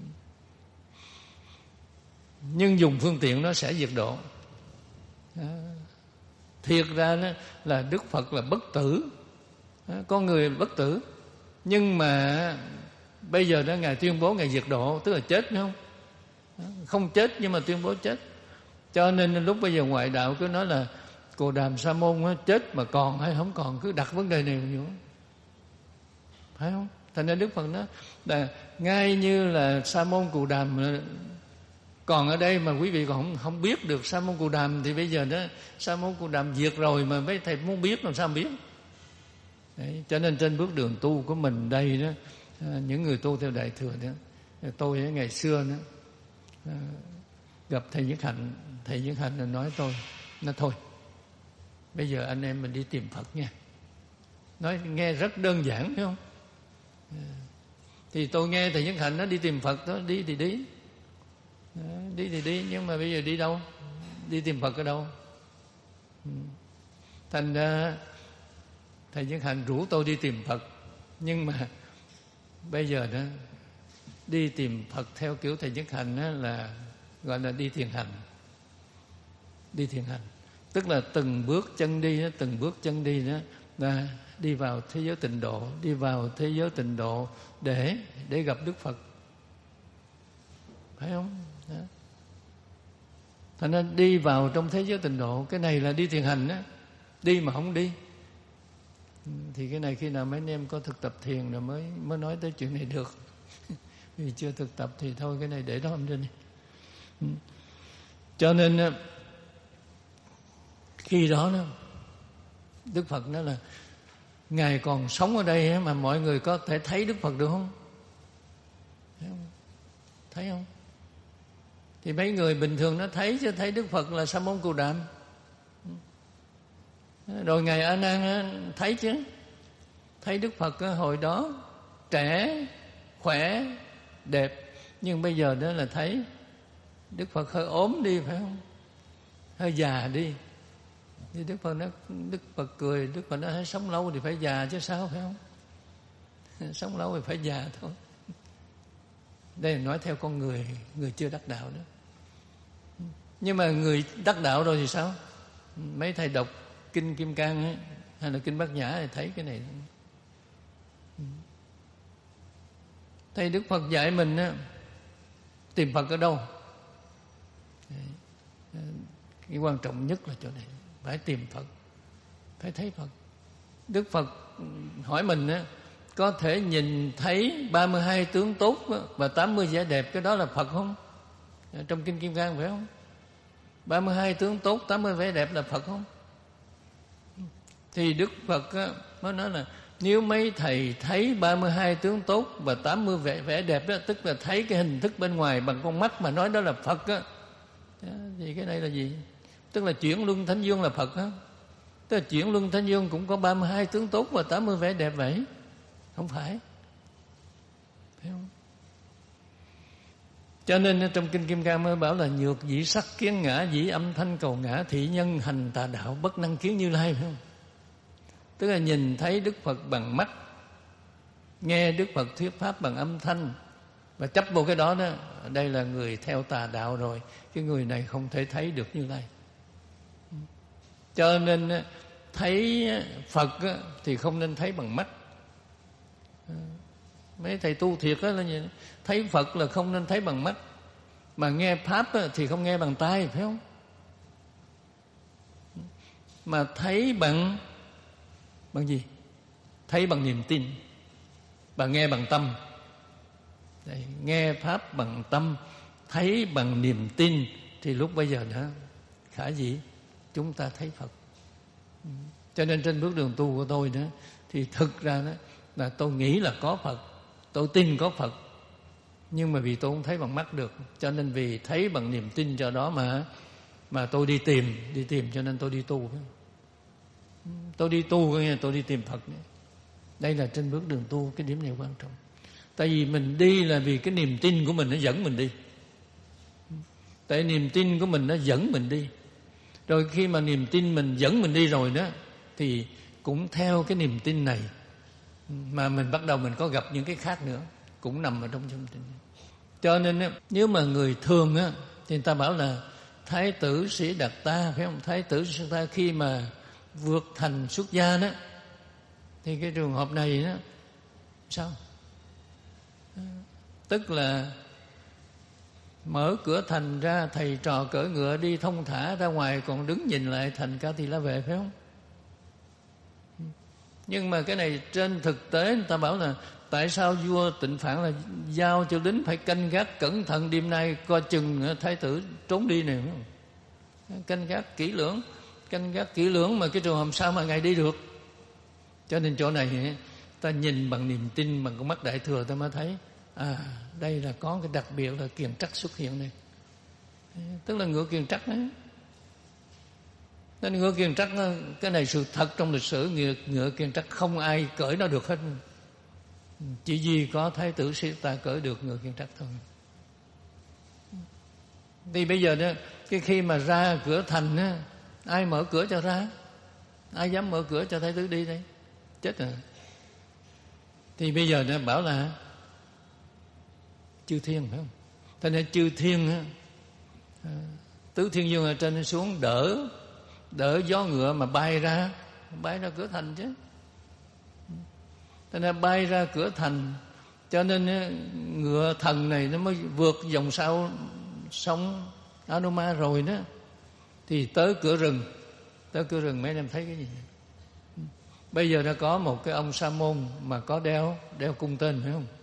Nhưng dùng phương tiện nó sẽ diệt độ. Thiệt ra đó là Đức Phật là bất tử, con người bất tử, nhưng mà bây giờ đó Ngài tuyên bố Ngài diệt độ, tức là chết phải không? Không chết nhưng mà tuyên bố chết. Cho nên lúc bây giờ ngoại đạo cứ nói là Cồ Đàm Sa Môn chết mà còn hay không còn, cứ đặt vấn đề này nhiều, phải không? Thành ra Đức Phật nói là ngay như là Sa Môn Cồ Đàm còn ở đây mà quý vị còn không, không biết được Sa Môn Cồ Đàm, thì bây giờ đó Sa Môn Cồ Đàm diệt rồi mà mấy thầy muốn biết làm sao biết. Đấy, cho nên trên bước đường tu của mình đây đó, những người tu theo Đại Thừa đó, tôi ngày xưa đó gặp thầy Nhất Hạnh, thầy Nhất Hạnh nói tôi, nói thôi bây giờ anh em mình đi tìm Phật nha. Nói nghe rất đơn giản phải không? Thì tôi nghe thầy Nhất Hạnh nó đi tìm Phật đó, đi thì đi, đi thì đi, nhưng mà bây giờ đi đâu? Đi tìm Phật ở đâu? Thành ra thầy Nhất Hạnh rủ tôi đi tìm Phật, nhưng mà bây giờ đó đi tìm Phật theo kiểu thầy Nhất Hạnh đó là gọi là đi thiền hành. Đi thiền hành tức là từng bước chân đi đó, từng bước chân đi đó là đi vào thế giới tịnh độ, đi vào thế giới tịnh độ để để gặp Đức Phật, phải không? Đó. Thành ra đi vào trong thế giới tịnh độ, cái này là đi thiền hành đó. Đi mà không đi thì cái này khi nào mấy anh em có thực tập thiền rồi mới mới nói tới chuyện này được. Vì chưa thực tập thì thôi, cái này để đó hôm trên. Cho nên khi đó, đó Đức Phật nói là Ngài còn sống ở đây mà mọi người có thể thấy Đức Phật được không? Thấy không? Thấy không? Thì mấy người bình thường nó thấy, chứ thấy Đức Phật là Sa Môn Cồ Đàm. Rồi Ngài A Nan thấy chứ, thấy Đức Phật hồi đó trẻ, khỏe, đẹp, nhưng bây giờ đó là thấy Đức Phật hơi ốm đi, phải không? Hơi già đi. Thì Đức Phật nói, Đức Phật cười, Đức Phật nói sống lâu thì phải già chứ sao, phải không? Sống lâu thì phải già thôi. Đây là nói theo con người, người chưa đắc đạo đó. Nhưng mà người đắc đạo rồi thì sao? Mấy thầy đọc Kinh Kim Cang ấy, hay là Kinh Bát Nhã thì thấy cái này. Thầy Đức Phật dạy mình á, tìm Phật ở đâu? Cái quan trọng nhất là chỗ này, phải tìm Phật, phải thấy Phật. Đức Phật hỏi mình á, có thể nhìn thấy ba mươi hai tướng tốt và tám mươi vẻ đẹp, cái đó là Phật không? Trong Kinh Kim Cang phải không? ba mươi hai tướng tốt, tám mươi vẻ đẹp là Phật không? Thì Đức Phật á, mới nói là nếu mấy thầy thấy ba mươi hai tướng tốt và tám mươi vẻ, vẻ đẹp đó, tức là thấy cái hình thức bên ngoài bằng con mắt mà nói đó là Phật á, thì cái này là gì? Tức là chuyển luân thánh dương là Phật á. Tức là chuyển luân thánh dương cũng có ba mươi hai tướng tốt và tám mươi vẻ đẹp vậy. Không phải, phải không? Cho nên trong Kinh Kim Cang mới bảo là nhược dĩ sắc kiến ngã, dĩ âm thanh cầu ngã, thị nhân hành tà đạo, bất năng kiến Như Lai, phải không? Tức là nhìn thấy Đức Phật bằng mắt, nghe Đức Phật thuyết pháp bằng âm thanh, và chấp vô cái đó đó, đây là người theo tà đạo rồi. Cái người này không thể thấy được Như Lai. Cho nên thấy Phật thì không nên thấy bằng mắt. Mấy thầy tu thiệt đó là gì? Thấy Phật là không nên thấy bằng mắt, mà nghe pháp thì không nghe bằng tai, phải không? Mà thấy bằng bằng gì? Thấy bằng niềm tin, và nghe bằng tâm. Đấy, nghe pháp bằng tâm, thấy bằng niềm tin, thì lúc bây giờ đó khả dĩ chúng ta thấy Phật. Cho nên trên bước đường tu của tôi đó, thì thực ra đó là tôi nghĩ là có Phật, tôi tin có Phật, nhưng mà vì tôi không thấy bằng mắt được, cho nên vì thấy bằng niềm tin cho đó mà mà tôi đi tìm, đi tìm cho nên tôi đi tu. Tôi đi tu nghĩa là tôi đi tìm Phật. Đây là trên bước đường tu, cái điểm này quan trọng. Tại vì mình đi là vì cái niềm tin của mình nó dẫn mình đi. Tại niềm tin của mình nó dẫn mình đi. Rồi khi mà niềm tin mình dẫn mình đi rồi đó, thì cũng theo cái niềm tin này mà mình bắt đầu mình có gặp những cái khác nữa, cũng nằm ở trong niềm tin. Cho nên á, nếu mà người thường á, thì người ta bảo là Thái tử Sĩ Đạt Ta, phải không? Thái tử Sĩ Đạt Ta khi mà vượt thành xuất gia đó, thì cái trường hợp này đó sao? Tức là mở cửa thành ra, thầy trò cưỡi ngựa đi thông thả ra ngoài, còn đứng nhìn lại thành Ca Tỳ La Vệ, phải không? Nhưng mà cái này trên thực tế người ta bảo là tại sao vua Tịnh Phạn là giao cho lính phải canh gác cẩn thận, đêm nay coi chừng thái tử trốn đi này, phải không? Canh gác kỹ lưỡng, canh gác kỹ lưỡng mà cái trường hợp sao mà ngài đi được. Cho nên chỗ này ta nhìn bằng niềm tin, bằng con mắt Đại Thừa, ta mới thấy à, đây là có cái đặc biệt là kiền trắc xuất hiện đây. Tức là ngựa kiền trắc đấy. Nên ngựa kiền trắc, cái này sự thật trong lịch sử, ngựa, ngựa kiền trắc không ai cởi nó được hết. Chỉ vì có Thái tử Sĩ Ta cởi được ngựa kiền trắc thôi. Thì bây giờ đó, cái khi mà ra cửa thành á, ai mở cửa cho ra? Ai dám mở cửa cho thái tử đi đây? Chết rồi. Thì bây giờ nó bảo là chư thiên, phải không? Thế nên chư thiên á, tứ thiên dương ở trên xuống đỡ đỡ gió ngựa mà bay ra, bay ra cửa thành chứ. Thế nên bay ra cửa thành, cho nên ngựa thần này nó mới vượt dòng sau sông Anuma rồi đó, thì tới cửa rừng. Tới cửa rừng mấy anh em thấy cái gì? Bây giờ đã có một cái ông sa môn mà có đeo đeo cung tên, phải không?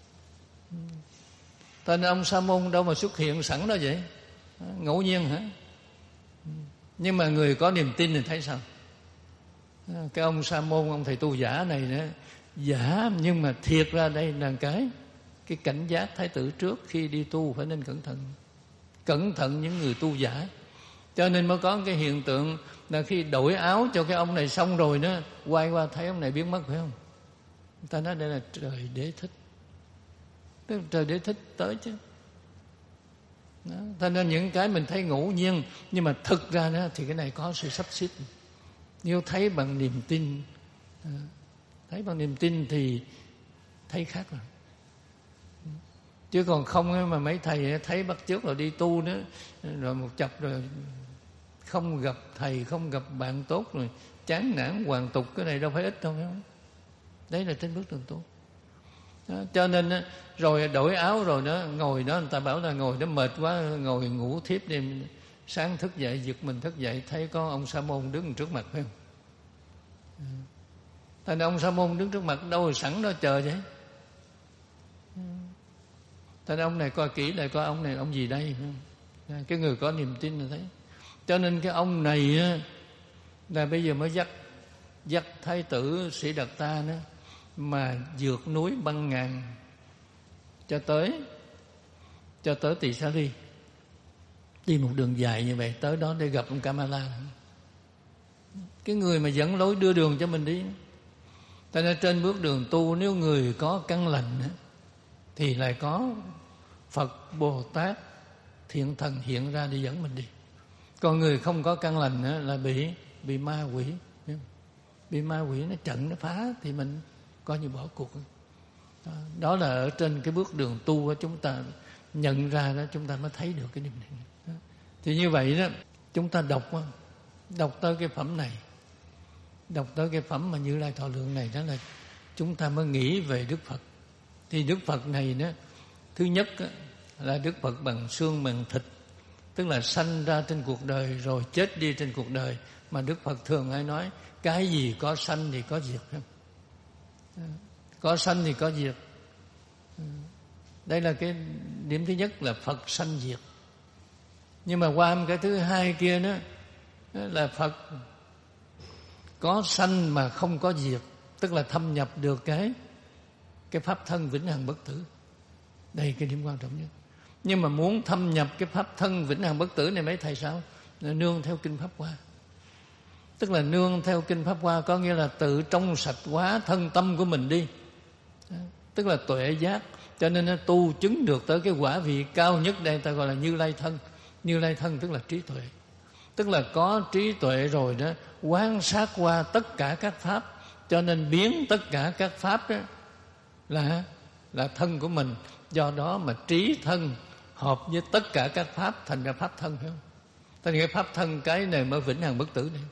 Tên ông sa môn đâu mà xuất hiện sẵn đó vậy? Ngẫu nhiên hả? Nhưng mà người có niềm tin thì thấy sao? Cái ông sa môn, ông thầy tu giả này đó, giả nhưng mà thiệt ra đây là cái cái cảnh giác thái tử trước khi đi tu phải nên cẩn thận. Cẩn thận những người tu giả. Cho nên mới có cái hiện tượng là khi đổi áo cho cái ông này xong rồi đó, quay qua thấy ông này biến mất, phải không? Người ta nói đây là trời đế thích. Tức là trời đế thích tới chứ. Đó. Cho nên những cái mình thấy ngẫu nhiên, nhưng mà thực ra đó thì cái này có sự sắp xếp. Nếu thấy bằng niềm tin, thấy bằng niềm tin thì thấy khác rồi. Chứ còn không mà mấy thầy thấy bắt chước rồi đi tu nữa, rồi một chập rồi không gặp thầy, không gặp bạn tốt rồi chán nản hoàn tục, cái này đâu phải ít đâu, phải không? Đấy là trên bước đường tu. Đó, cho nên rồi đổi áo rồi đó, ngồi đó người ta bảo là ngồi đó mệt quá, ngồi ngủ thiếp đêm, sáng thức dậy giật mình thức dậy thấy có ông sa môn đứng trước mặt, phải không? Thành ông sa môn đứng trước mặt đâu rồi sẵn đó chờ vậy. Thành ông này coi kỹ lại coi ông này ông gì đây, phải không? Cái người có niềm tin là thấy. Cho nên cái ông này á, là bây giờ mới dắt dắt thái tử Sĩ Đạt Ta đó mà vượt núi băng ngàn cho tới cho tới Tỳ Xá Ly, đi một đường dài như vậy tới đó để gặp ông Kamala, cái người mà dẫn lối đưa đường cho mình đi. Cho nên trên bước đường tu, nếu người có căn lành á, thì lại có Phật Bồ Tát Thiện Thần hiện ra để dẫn mình đi. Còn người không có căn lành á, là bị bị ma quỷ, bị ma quỷ nó trận nó phá thì mình coi như bỏ cuộc. Đó, đó là ở trên cái bước đường tu của chúng ta nhận ra đó, chúng ta mới thấy được cái điểm này. Đó. Thì như vậy đó, chúng ta đọc đọc tới cái phẩm này, đọc tới cái phẩm mà Như Lai Thọ Lượng này, đó là chúng ta mới nghĩ về Đức Phật. Thì Đức Phật này đó, thứ nhất đó, là Đức Phật bằng xương bằng thịt, tức là sanh ra trên cuộc đời rồi chết đi trên cuộc đời. Mà Đức Phật thường hay nói cái gì có sanh thì có diệt, không? Có sanh thì có diệt. Đây là cái điểm thứ nhất là Phật sanh diệt. Nhưng mà qua cái thứ hai kia đó là Phật có sanh mà không có diệt, tức là thâm nhập được cái cái pháp thân vĩnh hằng bất tử. Đây cái điểm quan trọng nhất. Nhưng mà muốn thâm nhập cái pháp thân vĩnh hằng bất tử này mấy thầy sao? Nương theo kinh Pháp Hoa. Tức là nương theo kinh Pháp Hoa có nghĩa là tự trong sạch hóa thân tâm của mình đi. Tức là tuệ giác. Cho nên nó tu chứng được tới cái quả vị cao nhất đây ta gọi là Như Lai thân. Như Lai thân tức là trí tuệ, tức là có trí tuệ rồi đó, quan sát qua tất cả các pháp, cho nên biến tất cả các pháp đó là là thân của mình. Do đó mà trí thân hợp với tất cả các pháp thành ra pháp thân, phải không? Thành ra pháp thân cái này mới vĩnh hằng bất tử này.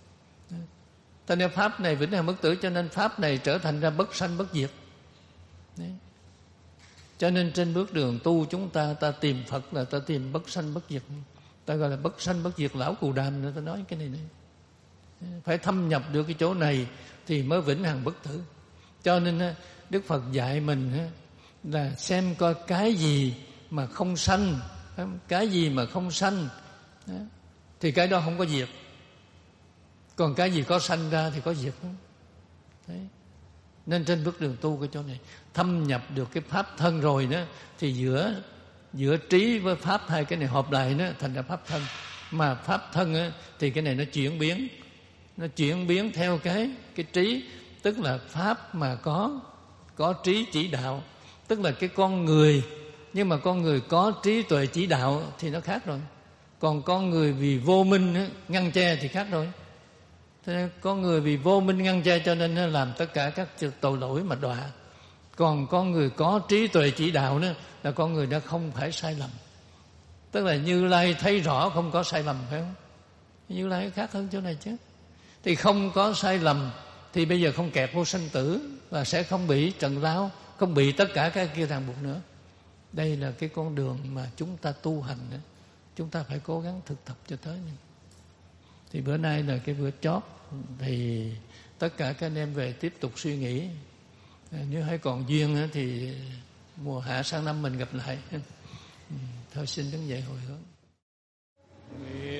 Thành ra pháp này vĩnh hằng bất tử, cho nên pháp này trở thành ra bất sanh bất diệt. Đấy. Cho nên trên bước đường tu chúng ta, ta tìm Phật là ta tìm bất sanh bất diệt. Ta gọi là bất sanh bất diệt lão Cù Đàm nữa, ta nói cái này này. Phải thâm nhập được cái chỗ này thì mới vĩnh hằng bất tử. Cho nên Đức Phật dạy mình là xem coi cái gì mà không sanh, cái gì mà không sanh thì cái đó không có diệt. Còn cái gì có sanh ra thì có diệt. Đấy. Nên trên bước đường tu cái chỗ này thâm nhập được cái pháp thân rồi đó, thì giữa giữa trí với pháp hai cái này hợp lại đó thành ra pháp thân. Mà pháp thân đó, thì cái này nó chuyển biến, nó chuyển biến theo cái cái trí, tức là pháp mà có có trí chỉ đạo, tức là cái con người, nhưng mà con người có trí tuệ chỉ đạo thì nó khác rồi. Còn con người vì vô minh đó, ngăn che thì khác rồi. Thế nên có người vì vô minh ngăn che cho nên nó làm tất cả các tội lỗi mà đọa. Còn con người có trí tuệ chỉ đạo đó là con người đã không phải sai lầm. Tức là Như Lai thấy rõ không có sai lầm, phải không? Như Lai khác hơn chỗ này chứ. Thì không có sai lầm thì bây giờ không kẹt vô sanh tử, và sẽ không bị trần lao, không bị tất cả các kia ràng buộc nữa. Đây là cái con đường mà chúng ta tu hành đó. Chúng ta phải cố gắng thực tập cho tới. Thì bữa nay là cái bữa chót, thì tất cả các anh em về tiếp tục suy nghĩ. Nếu hay còn duyên thì mùa hạ sang năm mình gặp lại. Thôi xin đứng dậy hồi hướng.